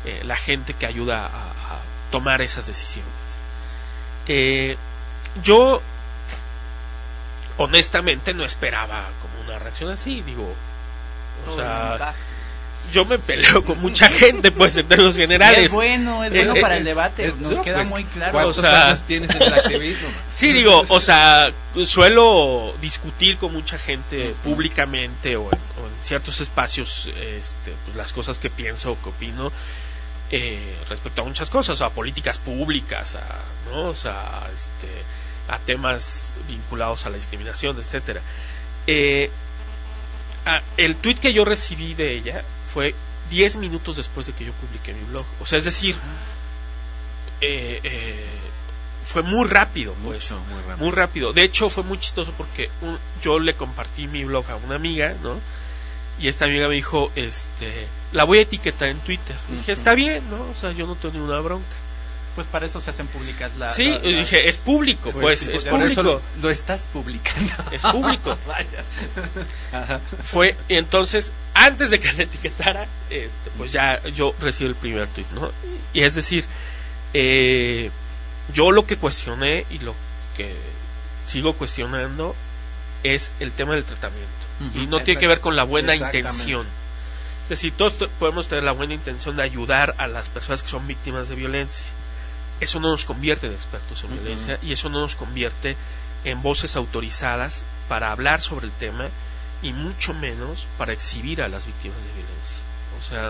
eh, la gente que ayuda a, a tomar esas decisiones. Eh, yo honestamente no esperaba como una reacción así, digo, o sea, yo me peleo con mucha gente, pues, en términos generales. Es bueno, es Eh, bueno eh, para eh, el debate, es- nos no, queda pues, muy claro. ¿Cuántos O sea, años tienes en el activismo? Sí, digo, o sea, suelo discutir con mucha gente públicamente o en, o en ciertos espacios, este, pues, las cosas que pienso o que opino eh, respecto a muchas cosas, a políticas públicas, a, ¿no? O sea, este, a temas vinculados a la discriminación, etcétera. Eh, a- el tweet que yo recibí de ella fue diez minutos después de que yo publiqué mi blog. O sea, es decir, eh, eh, fue muy rápido, pues, Mucho, muy rápido. muy rápido. De hecho, fue muy chistoso porque un- yo le compartí mi blog a una amiga, ¿no? Y esta amiga me dijo, este, la voy a etiquetar en Twitter. Y dije, Ujú. está bien, ¿no? O sea, yo no tengo ninguna bronca. Pues para eso se hacen públicas las... Sí, la- y la- dije, es público, pues, sí, es por eso público. lo, lo estás publicando. Es público. Vaya. Ajá. Fue, y entonces, antes de que la etiquetara, este, pues ya yo recibí el primer tweet, ¿no? Y es decir, eh, yo lo que cuestioné y lo que sigo cuestionando es el tema del tratamiento. Ujú, Y no tiene exacto. que ver con la buena Exactamente. intención. Es decir, todos t- podemos tener la buena intención de ayudar a las personas que son víctimas de violencia. Eso no nos convierte en expertos en Ujú. violencia y eso no nos convierte en voces autorizadas para hablar sobre el tema y mucho menos para exhibir a las víctimas de violencia. O sea,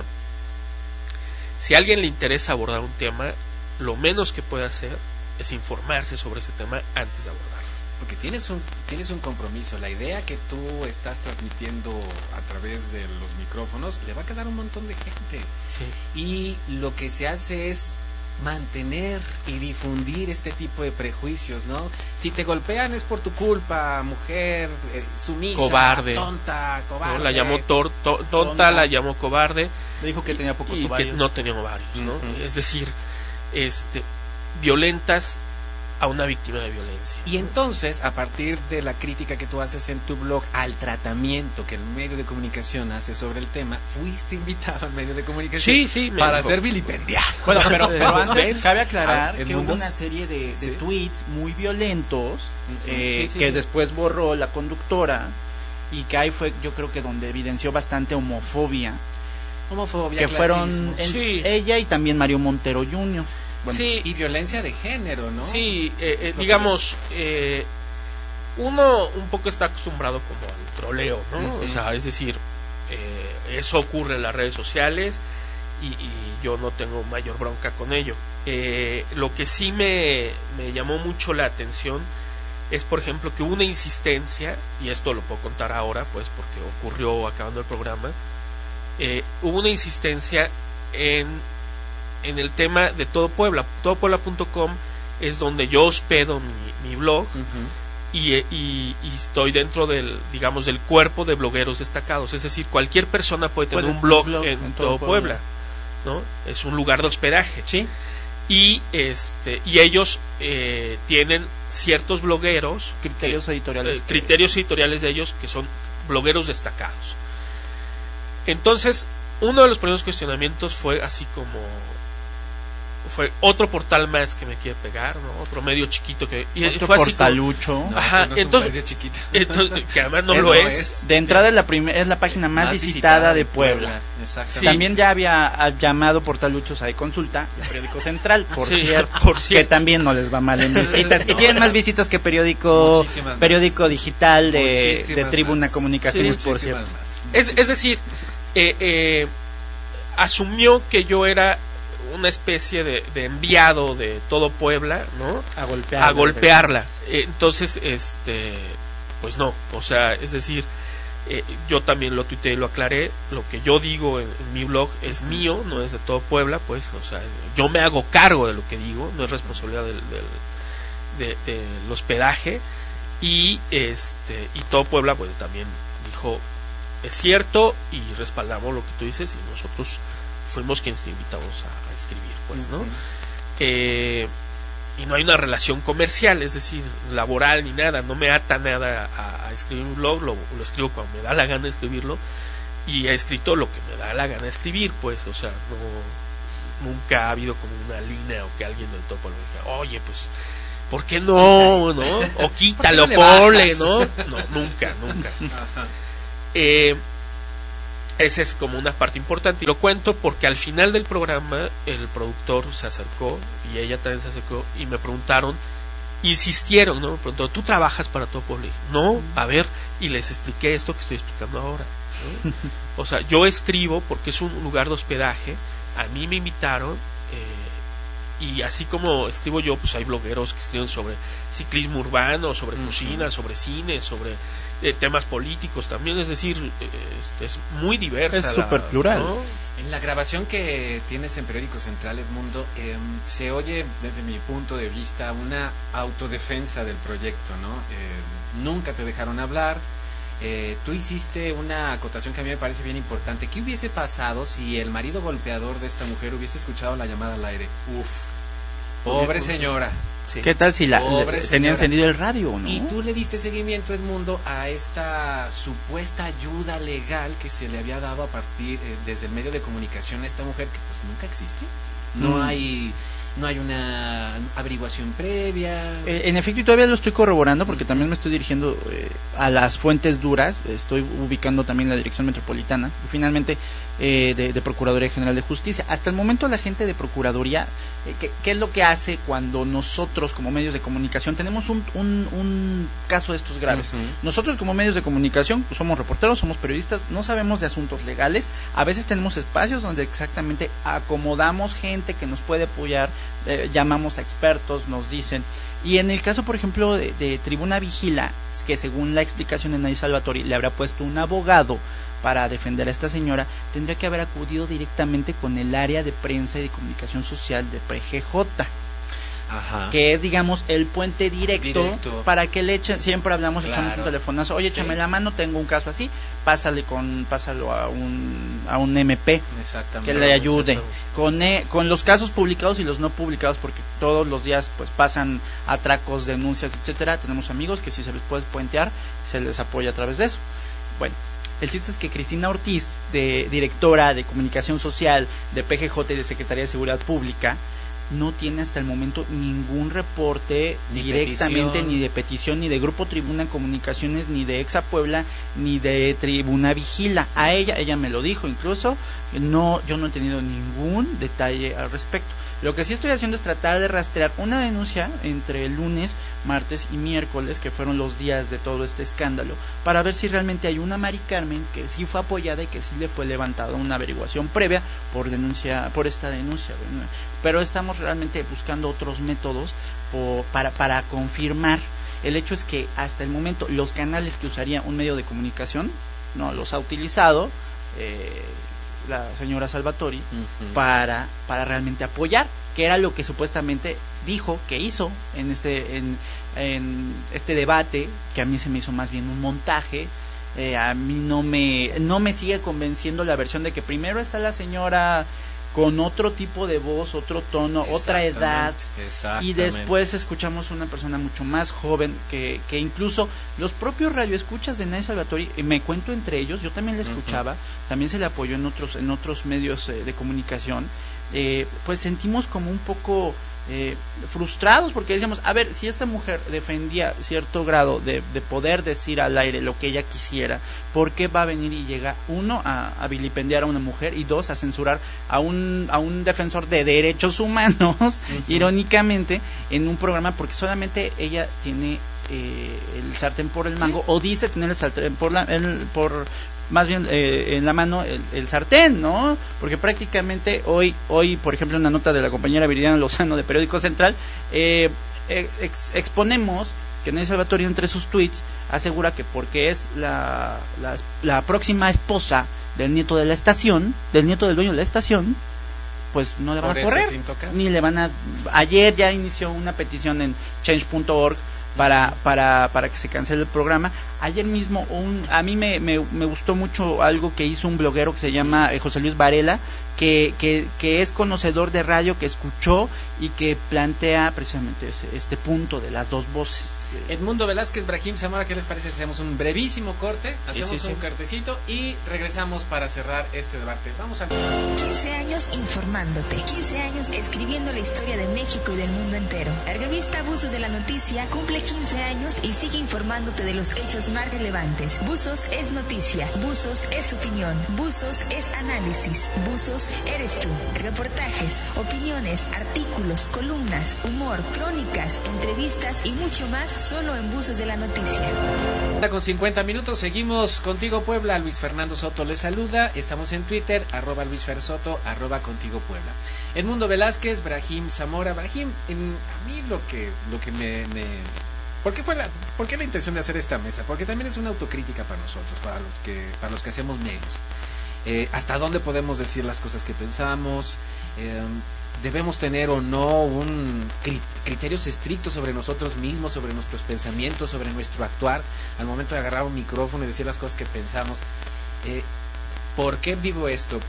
si a alguien le interesa abordar un tema, lo menos que puede hacer es informarse sobre ese tema antes de abordarlo. Porque tienes un, tienes un compromiso. La idea que tú estás transmitiendo a través de los micrófonos le va a quedar a un montón de gente. Sí. Y lo que se hace es mantener y difundir este tipo de prejuicios, ¿no? Si te golpean es por tu culpa, mujer, eh, sumisa, Cobarde. tonta, cobarde. ¿No? La llamó tor- to- tonta, Tonta. la llamó cobarde. Me dijo que tenía pocos y ovarios. que no tenía ovarios, ¿no? Ujú. Es decir, este, violentas a una víctima de violencia. Y entonces, a partir de la crítica que tú haces en tu blog al tratamiento que el medio de comunicación hace sobre el tema, fuiste invitado al medio de comunicación Sí, sí, me para dijo. ser vilipendiado. Bueno, pero, pero antes Ven. cabe aclarar Ah, ¿el que mundo? hubo una serie de, de Sí. tweets muy violentos eh, Sí, sí, que sí. después borró la conductora y que ahí fue, yo creo que donde evidenció bastante homofobia, Homofobia, que fueron clasismo. en- Sí. ella y también Mario Montero junior Bueno, Sí, Y violencia de género, ¿no? sí, eh, eh, Lo que- digamos, eh, uno un poco está acostumbrado como al troleo, ¿no? Ujú. O sea, es decir, eh, eso ocurre en las redes sociales y, y yo no tengo mayor bronca con ello. Eh, lo que sí me, me llamó mucho la atención es, por ejemplo, que hubo una insistencia, y esto lo puedo contar ahora, pues, porque ocurrió acabando el programa, eh, hubo una insistencia en, en el tema de Todo Puebla. todo puebla punto com es donde yo hospedo mi, mi blog Ujú. y, y, y estoy dentro del, digamos, del cuerpo de blogueros destacados. Es decir, cualquier persona puede tener Puede un tener blog, un blog en, en Todo Todo Puebla, Puebla. ¿no? Es un lugar de hospedaje. sí, Y este y ellos eh, tienen ciertos blogueros, criterios que- editoriales. eh, que- criterios editoriales de ellos que son blogueros destacados. Entonces, uno de los primeros cuestionamientos fue así como fue otro portal más que me quiere pegar, ¿no? Otro medio chiquito que y Otro fue así como- portalucho. No, Ajá, pues no es un entonces- medio chiquito. entonces, que además no Es- lo no es. es. De entrada es la, primer- es la página más, visitada, de Puebla. Exactamente. Sí. También ya había ah, llamado Portaluchos a consulta el periódico Central, por Sí, cierto, por que cierto. también no les va mal en visitas, y tienen más visitas que periódico Muchísimas más. periódico digital de, Muchísimas de Tribuna más. Comunicaciones, Sí, por Muchísimas cierto. más. Es, es decir, eh, eh, asumió que yo era una especie de, de enviado de Todo Puebla, ¿no? A golpearla. A golpearla. Eh, Entonces, este, pues no, o sea, es decir, eh, yo también lo tuiteé y lo aclaré, lo que yo digo en, en mi blog es mío, no es de Todo Puebla, pues, o sea, yo me hago cargo de lo que digo, no es responsabilidad del, del, de- del hospedaje, y este, y Todo Puebla, pues, también dijo, es cierto, y respaldamos lo que tú dices, y nosotros fuimos quienes te invitamos a, a escribir, pues, ¿no? Ujú. Eh, y no hay una relación comercial, es decir, laboral ni nada, no me ata nada a, a escribir un blog, lo, lo escribo cuando me da la gana de escribirlo, y he escrito lo que me da la gana de escribir, pues, o sea, nunca ha habido como una línea o que alguien del topo le diga, oye, pues, ¿por qué no? ¿no? O quítalo, ponle, ¿no? No, nunca, nunca. Eh, esa es como una parte importante. Y lo cuento porque al final del programa el productor se acercó y ella también se acercó y me preguntaron, insistieron, ¿no? Me preguntó, ¿tú trabajas para Topo? Le dije, no, a ver, y les expliqué esto que estoy explicando ahora, ¿no? O sea, yo escribo porque es un lugar de hospedaje, a mí me invitaron, eh, y así como escribo yo, pues hay blogueros que escriben sobre ciclismo urbano, sobre uh-huh. cocina, sobre cine, sobre eh, temas políticos también, es decir, eh, es, es muy diversa. Es súper plural, ¿no? En la grabación que tienes en Periódico Central, Edmundo, eh, se oye desde mi punto de vista una autodefensa del proyecto, ¿no? Eh, nunca te dejaron hablar. Eh, tú hiciste una acotación que a mí me parece bien importante. ¿Qué hubiese pasado si el marido golpeador de esta mujer hubiese escuchado la llamada al aire? Uf, pobre señora. Sí. ¿Qué tal si la, le, tenía encendido el radio, no? Y tú le diste seguimiento, Edmundo, a esta supuesta ayuda legal que se le había dado a partir eh, desde el medio de comunicación a esta mujer que pues nunca existe. No mm. hay no hay una averiguación previa. Eh, en efecto, y todavía lo estoy corroborando porque también me estoy dirigiendo eh, a las fuentes duras, estoy ubicando también la Dirección Metropolitana y finalmente eh, de, de Procuraduría General de Justicia. Hasta el momento la gente de Procuraduría, eh, ¿qué, ¿qué es lo que hace cuando nosotros como medios de comunicación tenemos un, un, un caso de estos graves? Uh-huh. Nosotros como medios de comunicación pues, somos reporteros, somos periodistas, no sabemos de asuntos legales, a veces tenemos espacios donde exactamente acomodamos gente que nos puede apoyar, eh, llamamos a expertos, nos dicen, y en el caso por ejemplo de, de Tribuna Vigila, que según la explicación de Nay Salvatori le habrá puesto un abogado para defender a esta señora, tendría que haber acudido directamente con el área de prensa y de comunicación social de P G J. Ajá. Que es, digamos, el puente directo, directo. Para que le echen, siempre hablamos, claro. Echamos un telefonazo, oye, échame sí. la mano, tengo un caso así, pásale con, pásalo a un, a un M P, que le ayude, con, eh, con los casos publicados y los no publicados, porque todos los días, pues, pasan atracos, denuncias, etcétera, tenemos amigos que si se les puede puentear, se les apoya a través de eso. Bueno, el chiste es que Cristina Ortiz, de directora de comunicación social de P G J y de Secretaría de Seguridad Pública, no tiene hasta el momento ningún reporte ni directamente petición. Ni de petición, ni de Grupo Tribuna Comunicaciones, ni de Exa Puebla, ni de Tribuna Vigila. A ella, ella me lo dijo incluso, no, yo no he tenido ningún detalle al respecto. Lo que sí estoy haciendo es tratar de rastrear una denuncia entre el lunes, martes y miércoles, que fueron los días de todo este escándalo, para ver si realmente hay una Mari Carmen que sí fue apoyada y que sí le fue levantada una averiguación previa por denuncia, por esta denuncia. Pero estamos realmente buscando otros métodos por, para, para confirmar. El hecho es que hasta el momento los canales que usaría un medio de comunicación no los ha utilizado eh, la señora Salvatori uh-huh. para para realmente apoyar, que era lo que supuestamente dijo que hizo en este en, en este debate, que a mí se me hizo más bien un montaje. Eh, a mí no me no me sigue convenciendo la versión de que primero está la señora con otro tipo de voz, otro tono, otra edad, y después escuchamos una persona mucho más joven que, que incluso los propios radioescuchas de Nay Salvatori, me cuento entre ellos, yo también la escuchaba, uh-huh. también se le apoyó en otros en otros medios eh, de comunicación, eh, pues sentimos como un poco eh, frustrados porque decíamos, a ver, si esta mujer defendía cierto grado de, de poder decir al aire lo que ella quisiera, ¿por qué va a venir y llega uno a, a vilipendiar a una mujer y dos a censurar a un a un defensor de derechos humanos, uh-huh. irónicamente, en un programa porque solamente ella tiene eh, el sartén por el mango, ¿sí? O dice tener el sartén por la el, por más bien eh, en la mano el, el sartén, ¿no? Porque prácticamente hoy, hoy por ejemplo, en una nota de la compañera Viridiana Lozano de Periódico Central, eh, ex, exponemos que Nay Salvatori entre sus tweets asegura que porque es la, la, la próxima esposa del nieto de la estación, del nieto del dueño de la estación, pues no le van por a correr, ni le van a... Ayer ya inició una petición en change punto org para, para, para que se cancele el programa. Ayer mismo, un, a mí me, me, me gustó mucho algo que hizo un bloguero que se llama eh, José Luis Varela, que, que, que es conocedor de radio, que escuchó y que plantea precisamente ese, este punto de las dos voces. Edmundo Velázquez, Brahim Zamora, ¿qué les parece si hacemos un brevísimo corte? Hacemos sí, sí, sí. un cartecito y regresamos para cerrar este debate. Vamos a... quince años informándote, quince años escribiendo la historia de México y del mundo entero. La revista Buzos de la Noticia cumple quince años y sigue informándote de los hechos más relevantes. Buzos es noticia, Buzos es opinión, Buzos es análisis, Buzos eres tú. Reportajes, opiniones, artículos, columnas, humor, crónicas, entrevistas y mucho más solo en Buzos de la Noticia. Con cincuenta minutos seguimos contigo Puebla. Luis Fernando Soto les saluda. Estamos en Twitter, arroba Luis Fer Soto, arroba contigo Puebla. Edmundo Velázquez, Brahim Zamora. Brahim, en, a mí lo que lo que me, me ¿por qué fue la por qué la intención de hacer esta mesa? Porque también es una autocrítica para nosotros, para los que para los que hacemos medios. Eh, hasta dónde podemos decir las cosas que pensamos. Eh, debemos tener o no un criterios estrictos sobre nosotros mismos, sobre nuestros pensamientos, sobre nuestro actuar al momento de agarrar un micrófono y decir las cosas que pensamos. Eh, ¿Por qué digo esto?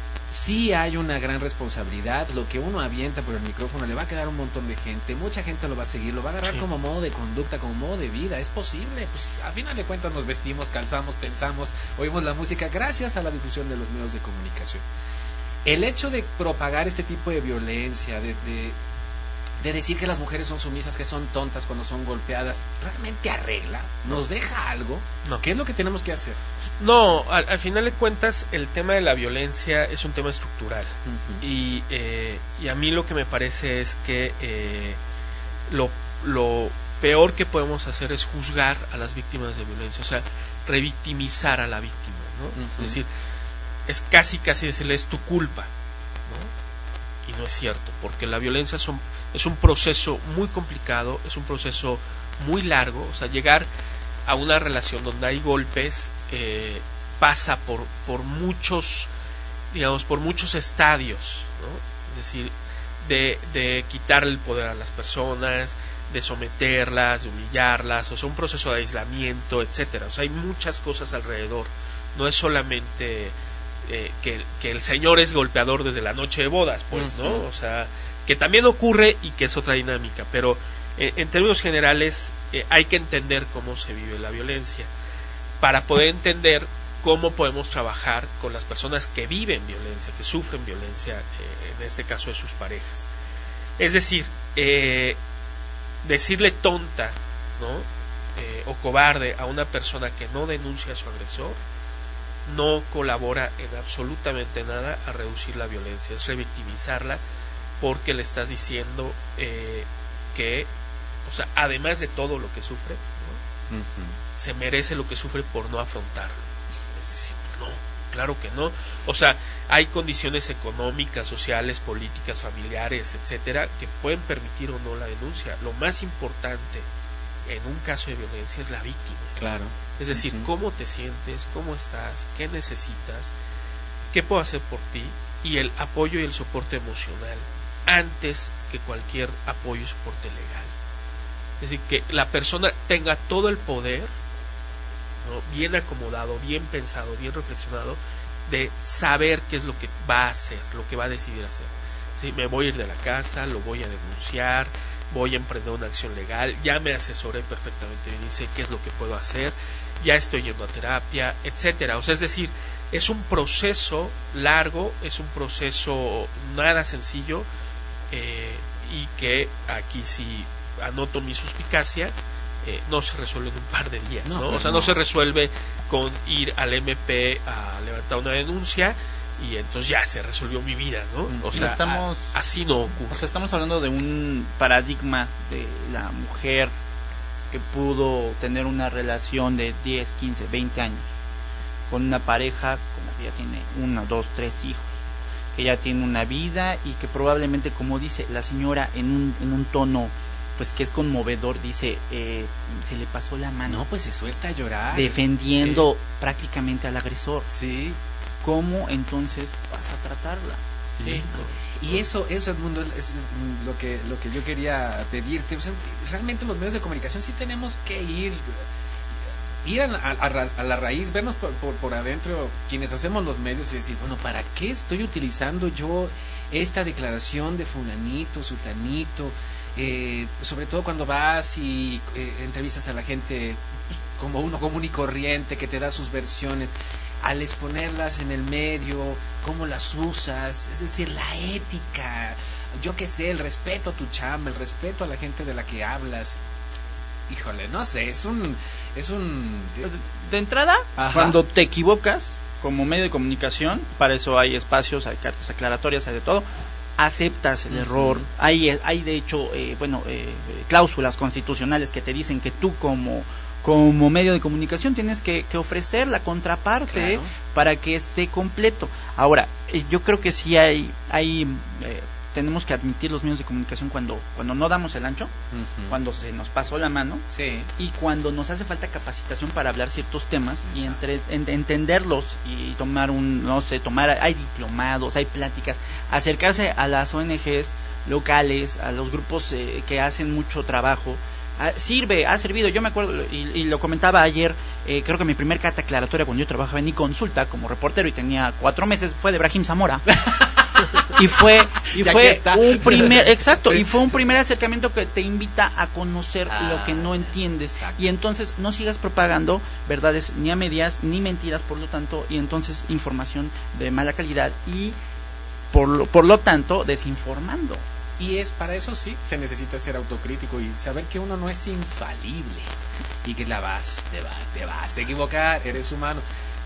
Sí hay una gran responsabilidad. Lo que uno avienta por el micrófono le va a quedar a un montón de gente, mucha gente lo va a seguir, lo va a agarrar sí. como modo de conducta, como modo de vida. Es posible, pues a final de cuentas nos vestimos, calzamos, pensamos, oímos la música gracias a la difusión de los medios de comunicación. El hecho de propagar este tipo de violencia, de, de, de decir que las mujeres son sumisas, que son tontas cuando son golpeadas, ¿realmente arregla? ¿Nos deja algo? No. ¿Qué es lo que tenemos que hacer? No, al, al final de cuentas el tema de la violencia es un tema estructural. Uh-huh. y, eh, y a mí lo que me parece es que eh, lo, lo peor que podemos hacer es juzgar a las víctimas de violencia, o sea, revictimizar a la víctima, ¿no? Uh-huh. Es decir, es casi casi decirle es tu culpa, ¿no? Y no es cierto, porque la violencia es un, es un proceso muy complicado, es un proceso muy largo, o sea, llegar a una relación donde hay golpes eh, pasa por, por muchos, digamos, por muchos estadios, ¿no? Es decir, de, de quitarle el poder a las personas, de someterlas, de humillarlas, o sea, un proceso de aislamiento, etcétera. O sea, hay muchas cosas alrededor, no es solamente Eh, que, que el señor es golpeador desde la noche de bodas, pues, uh-huh. ¿no? O sea, que también ocurre y que es otra dinámica, pero eh, en términos generales eh, hay que entender cómo se vive la violencia para poder entender cómo podemos trabajar con las personas que viven violencia, que sufren violencia, eh, en este caso de sus parejas. Es decir, eh, decirle tonta, ¿no? Eh, o cobarde a una persona que no denuncia a su agresor no colabora en absolutamente nada a reducir la violencia, es revictimizarla porque le estás diciendo eh, que, o sea, además de todo lo que sufre, ¿no? Uh-huh. se merece lo que sufre por no afrontarlo. Es decir, no, claro que no. O sea, hay condiciones económicas, sociales, políticas, familiares, etcétera, que pueden permitir o no la denuncia. Lo más importante en un caso de violencia es la víctima. Claro. Es decir, uh-huh. cómo te sientes, cómo estás, qué necesitas, qué puedo hacer por ti, y el apoyo y el soporte emocional antes que cualquier apoyo y soporte legal. Es decir, que la persona tenga todo el poder, ¿no? Bien acomodado, bien pensado, bien reflexionado, de saber qué es lo que va a hacer, lo que va a decidir hacer. ¿Sí? Me voy a ir de la casa, lo voy a denunciar, voy a emprender una acción legal, ya me asesoré perfectamente bien y sé qué es lo que puedo hacer, ya estoy yendo a terapia, etcétera. O sea, es decir, es un proceso largo, es un proceso nada sencillo, eh, y que aquí sí anoto mi suspicacia, eh, no se resuelve en un par de días, ¿no? ¿no? O sea, no. no se resuelve con ir al M P a levantar una denuncia y entonces ya se resolvió mi vida, ¿no? O sea, estamos, a, así no ocurre. O sea, estamos hablando de un paradigma de la mujer que pudo tener una relación de diez, quince, veinte años con una pareja con la que ya tiene uno, dos, tres hijos, que ya tiene una vida y que probablemente, como dice la señora en un, en un tono pues que es conmovedor, dice, eh, se le pasó la mano. No, pues se suelta a llorar. Defendiendo sí. prácticamente al agresor. Sí. ¿Cómo entonces vas a tratarla? Sí. Y eso, eso Edmundo, es lo que lo que yo quería pedirte. O sea, realmente los medios de comunicación sí tenemos que ir ir a, a, a la raíz, vernos por, por, por adentro, quienes hacemos los medios, y decir, bueno, ¿para qué estoy utilizando yo esta declaración de fulanito, sutanito? Eh, sobre todo cuando vas y eh, entrevistas a la gente pues, como uno común y corriente, que te da sus versiones, al exponerlas en el medio, cómo las usas, es decir, la ética, yo qué sé, el respeto a tu chamba, el respeto a la gente de la que hablas. Híjole, no sé, es un... es un De entrada, Ajá. cuando te equivocas como medio de comunicación, para eso hay espacios, hay cartas aclaratorias, hay de todo, aceptas el uh-huh. error, hay, hay de hecho, eh, bueno, eh, cláusulas constitucionales que te dicen que tú como... como medio de comunicación tienes que, que ofrecer la contraparte, claro, para que esté completo. Ahora, eh, yo creo que sí hay, hay eh, tenemos que admitir los medios de comunicación cuando cuando no damos el ancho, uh-huh. cuando se nos pasó la mano, sí, y cuando nos hace falta capacitación para hablar ciertos temas. Exacto. Y entre, en, entenderlos y tomar un, no sé, tomar, hay diplomados, hay pláticas, acercarse a las O N Ges locales, a los grupos eh, que hacen mucho trabajo. Ah, sirve, ha servido. Yo me acuerdo, y, y lo comentaba ayer, eh, creo que mi primer carta aclaratoria cuando yo trabajaba en iConsulta como reportero y tenía cuatro meses fue de Brahim Zamora. y fue y fue un primer exacto y fue un primer acercamiento que te invita a conocer ah, lo que no entiendes, exacto. Y entonces no sigas propagando verdades ni a medias ni mentiras, por lo tanto, y entonces información de mala calidad y por lo, por lo tanto desinformando. Y es para eso sí, se necesita ser autocrítico y saber que uno no es infalible y que la vas, te vas, te vas a equivocar, eres humano.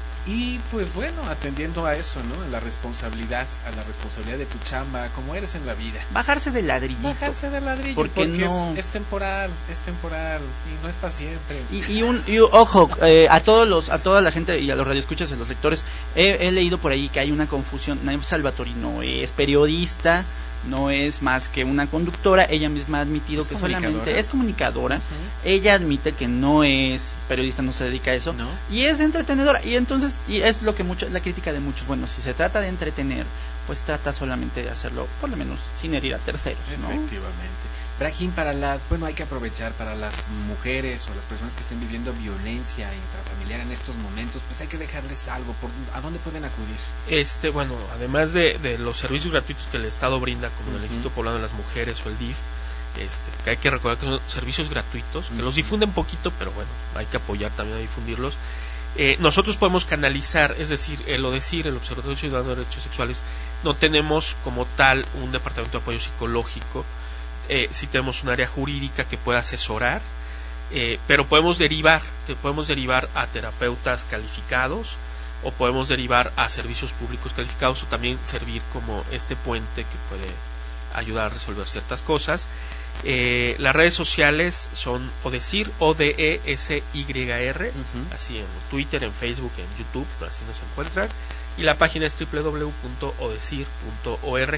Y pues bueno, atendiendo a eso, ¿no? A la responsabilidad, a la responsabilidad de tu chamba, como eres en la vida. Bajarse del ladrillito. Bajarse del ladrillo, porque, porque no... es, es temporal, es temporal y no es para siempre. Y, y un y, ojo, eh, a todos los, a toda la gente y a los radioescuchas y a los lectores, he, he leído por ahí que hay una confusión. Naim Salvatori no es periodista, no es más que una conductora. Ella misma ha admitido es que solamente es comunicadora. Uh-huh. Ella admite que no es periodista, no se dedica a eso, ¿no? Y es entretenedora. Y entonces, y es lo que mucho, la crítica de muchos, bueno, si se trata de entretener, pues trata solamente de hacerlo, por lo menos, sin herir a terceros, ¿no? Efectivamente. Brahim, para la, bueno, hay que aprovechar para las mujeres o las personas que estén viviendo violencia intrafamiliar en estos momentos, pues hay que dejarles algo. Por, ¿a dónde pueden acudir? Este, bueno, además de, de los servicios gratuitos que el Estado brinda, como uh-huh. el Instituto Poblano de las Mujeres o el D I F, este, que hay que recordar que son servicios gratuitos, uh-huh. que los difunden poquito, pero bueno, hay que apoyar también a difundirlos. Eh, nosotros podemos canalizar, es decir, el ODECIR, el Observatorio Ciudadano de Derechos Sexuales, no tenemos como tal un departamento de apoyo psicológico. Eh, sí tenemos un área jurídica que puede asesorar, eh, pero podemos derivar, podemos derivar a terapeutas calificados o podemos derivar a servicios públicos calificados o también servir como este puente que puede ayudar a resolver ciertas cosas. Eh, las redes sociales son ODECIR, O D E S Y R, uh-huh. así en Twitter, en Facebook, en YouTube, así nos encuentran, y la página es doble u doble u doble u punto odecir punto org.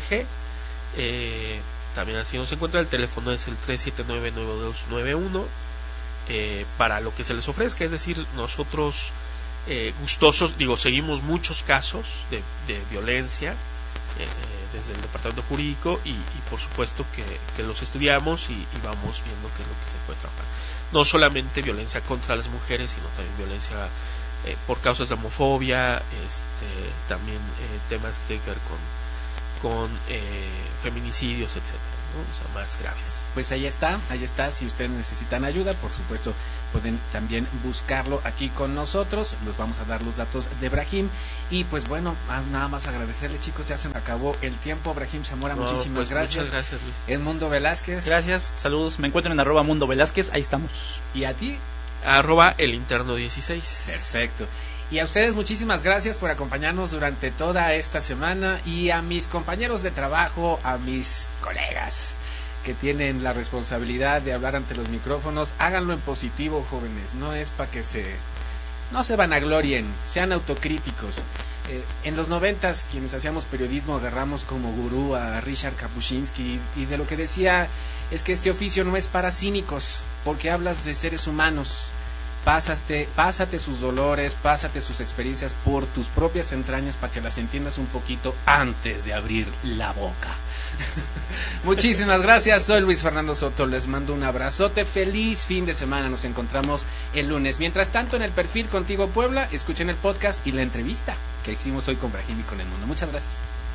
eh, También así nos encuentra. El teléfono es el tres siete nueve, nueve dos nueve uno eh, para lo que se les ofrezca. Es decir, nosotros eh, gustosos, digo, seguimos muchos casos de, de violencia eh, desde el departamento jurídico y, y por supuesto que, que los estudiamos y, y vamos viendo qué es lo que se puede trabajar. No solamente violencia contra las mujeres, sino también violencia eh, por causas de homofobia, este, también eh, temas que tienen que ver con con eh, feminicidios, etcétera, ¿no? O sea, más graves. Pues ahí está, ahí está. Si ustedes necesitan ayuda, por supuesto, pueden también buscarlo aquí con nosotros. Les vamos a dar los datos de Brahim. Y pues bueno, más, nada más agradecerle, chicos, ya se me acabó el tiempo. Brahim Zamora, no, muchísimas pues gracias. Muchas gracias, Luis. Edmundo Velázquez. Gracias, saludos. Me encuentro en arroba Mundo Velázquez, ahí estamos. ¿Y a ti? Arroba el interno dieciséis. Perfecto. Y a ustedes muchísimas gracias por acompañarnos durante toda esta semana, y a mis compañeros de trabajo, a mis colegas que tienen la responsabilidad de hablar ante los micrófonos, háganlo en positivo, jóvenes, no es para que se no se vanaglorien, sean autocríticos. Eh, en los noventas, quienes hacíamos periodismo agarramos como gurú a Richard Kapuscinski, y de lo que decía es que este oficio no es para cínicos, porque hablas de seres humanos. pásate, pásate sus dolores, pásate sus experiencias por tus propias entrañas para que las entiendas un poquito antes de abrir la boca. Muchísimas gracias, soy Luis Fernando Soto, les mando un abrazote, feliz fin de semana, nos encontramos el lunes. Mientras tanto, en el perfil Contigo Puebla, escuchen el podcast y la entrevista que hicimos hoy con Brahim y con el mundo. Muchas gracias.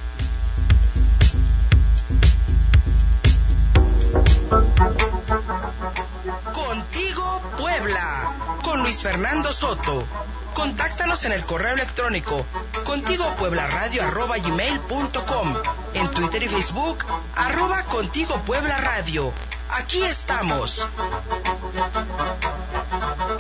Contigo Puebla, con Luis Fernando Soto. Contáctanos en el correo electrónico contigopueblaradio arroba gmail punto com, en Twitter y Facebook arroba Contigo Puebla Radio. Aquí estamos.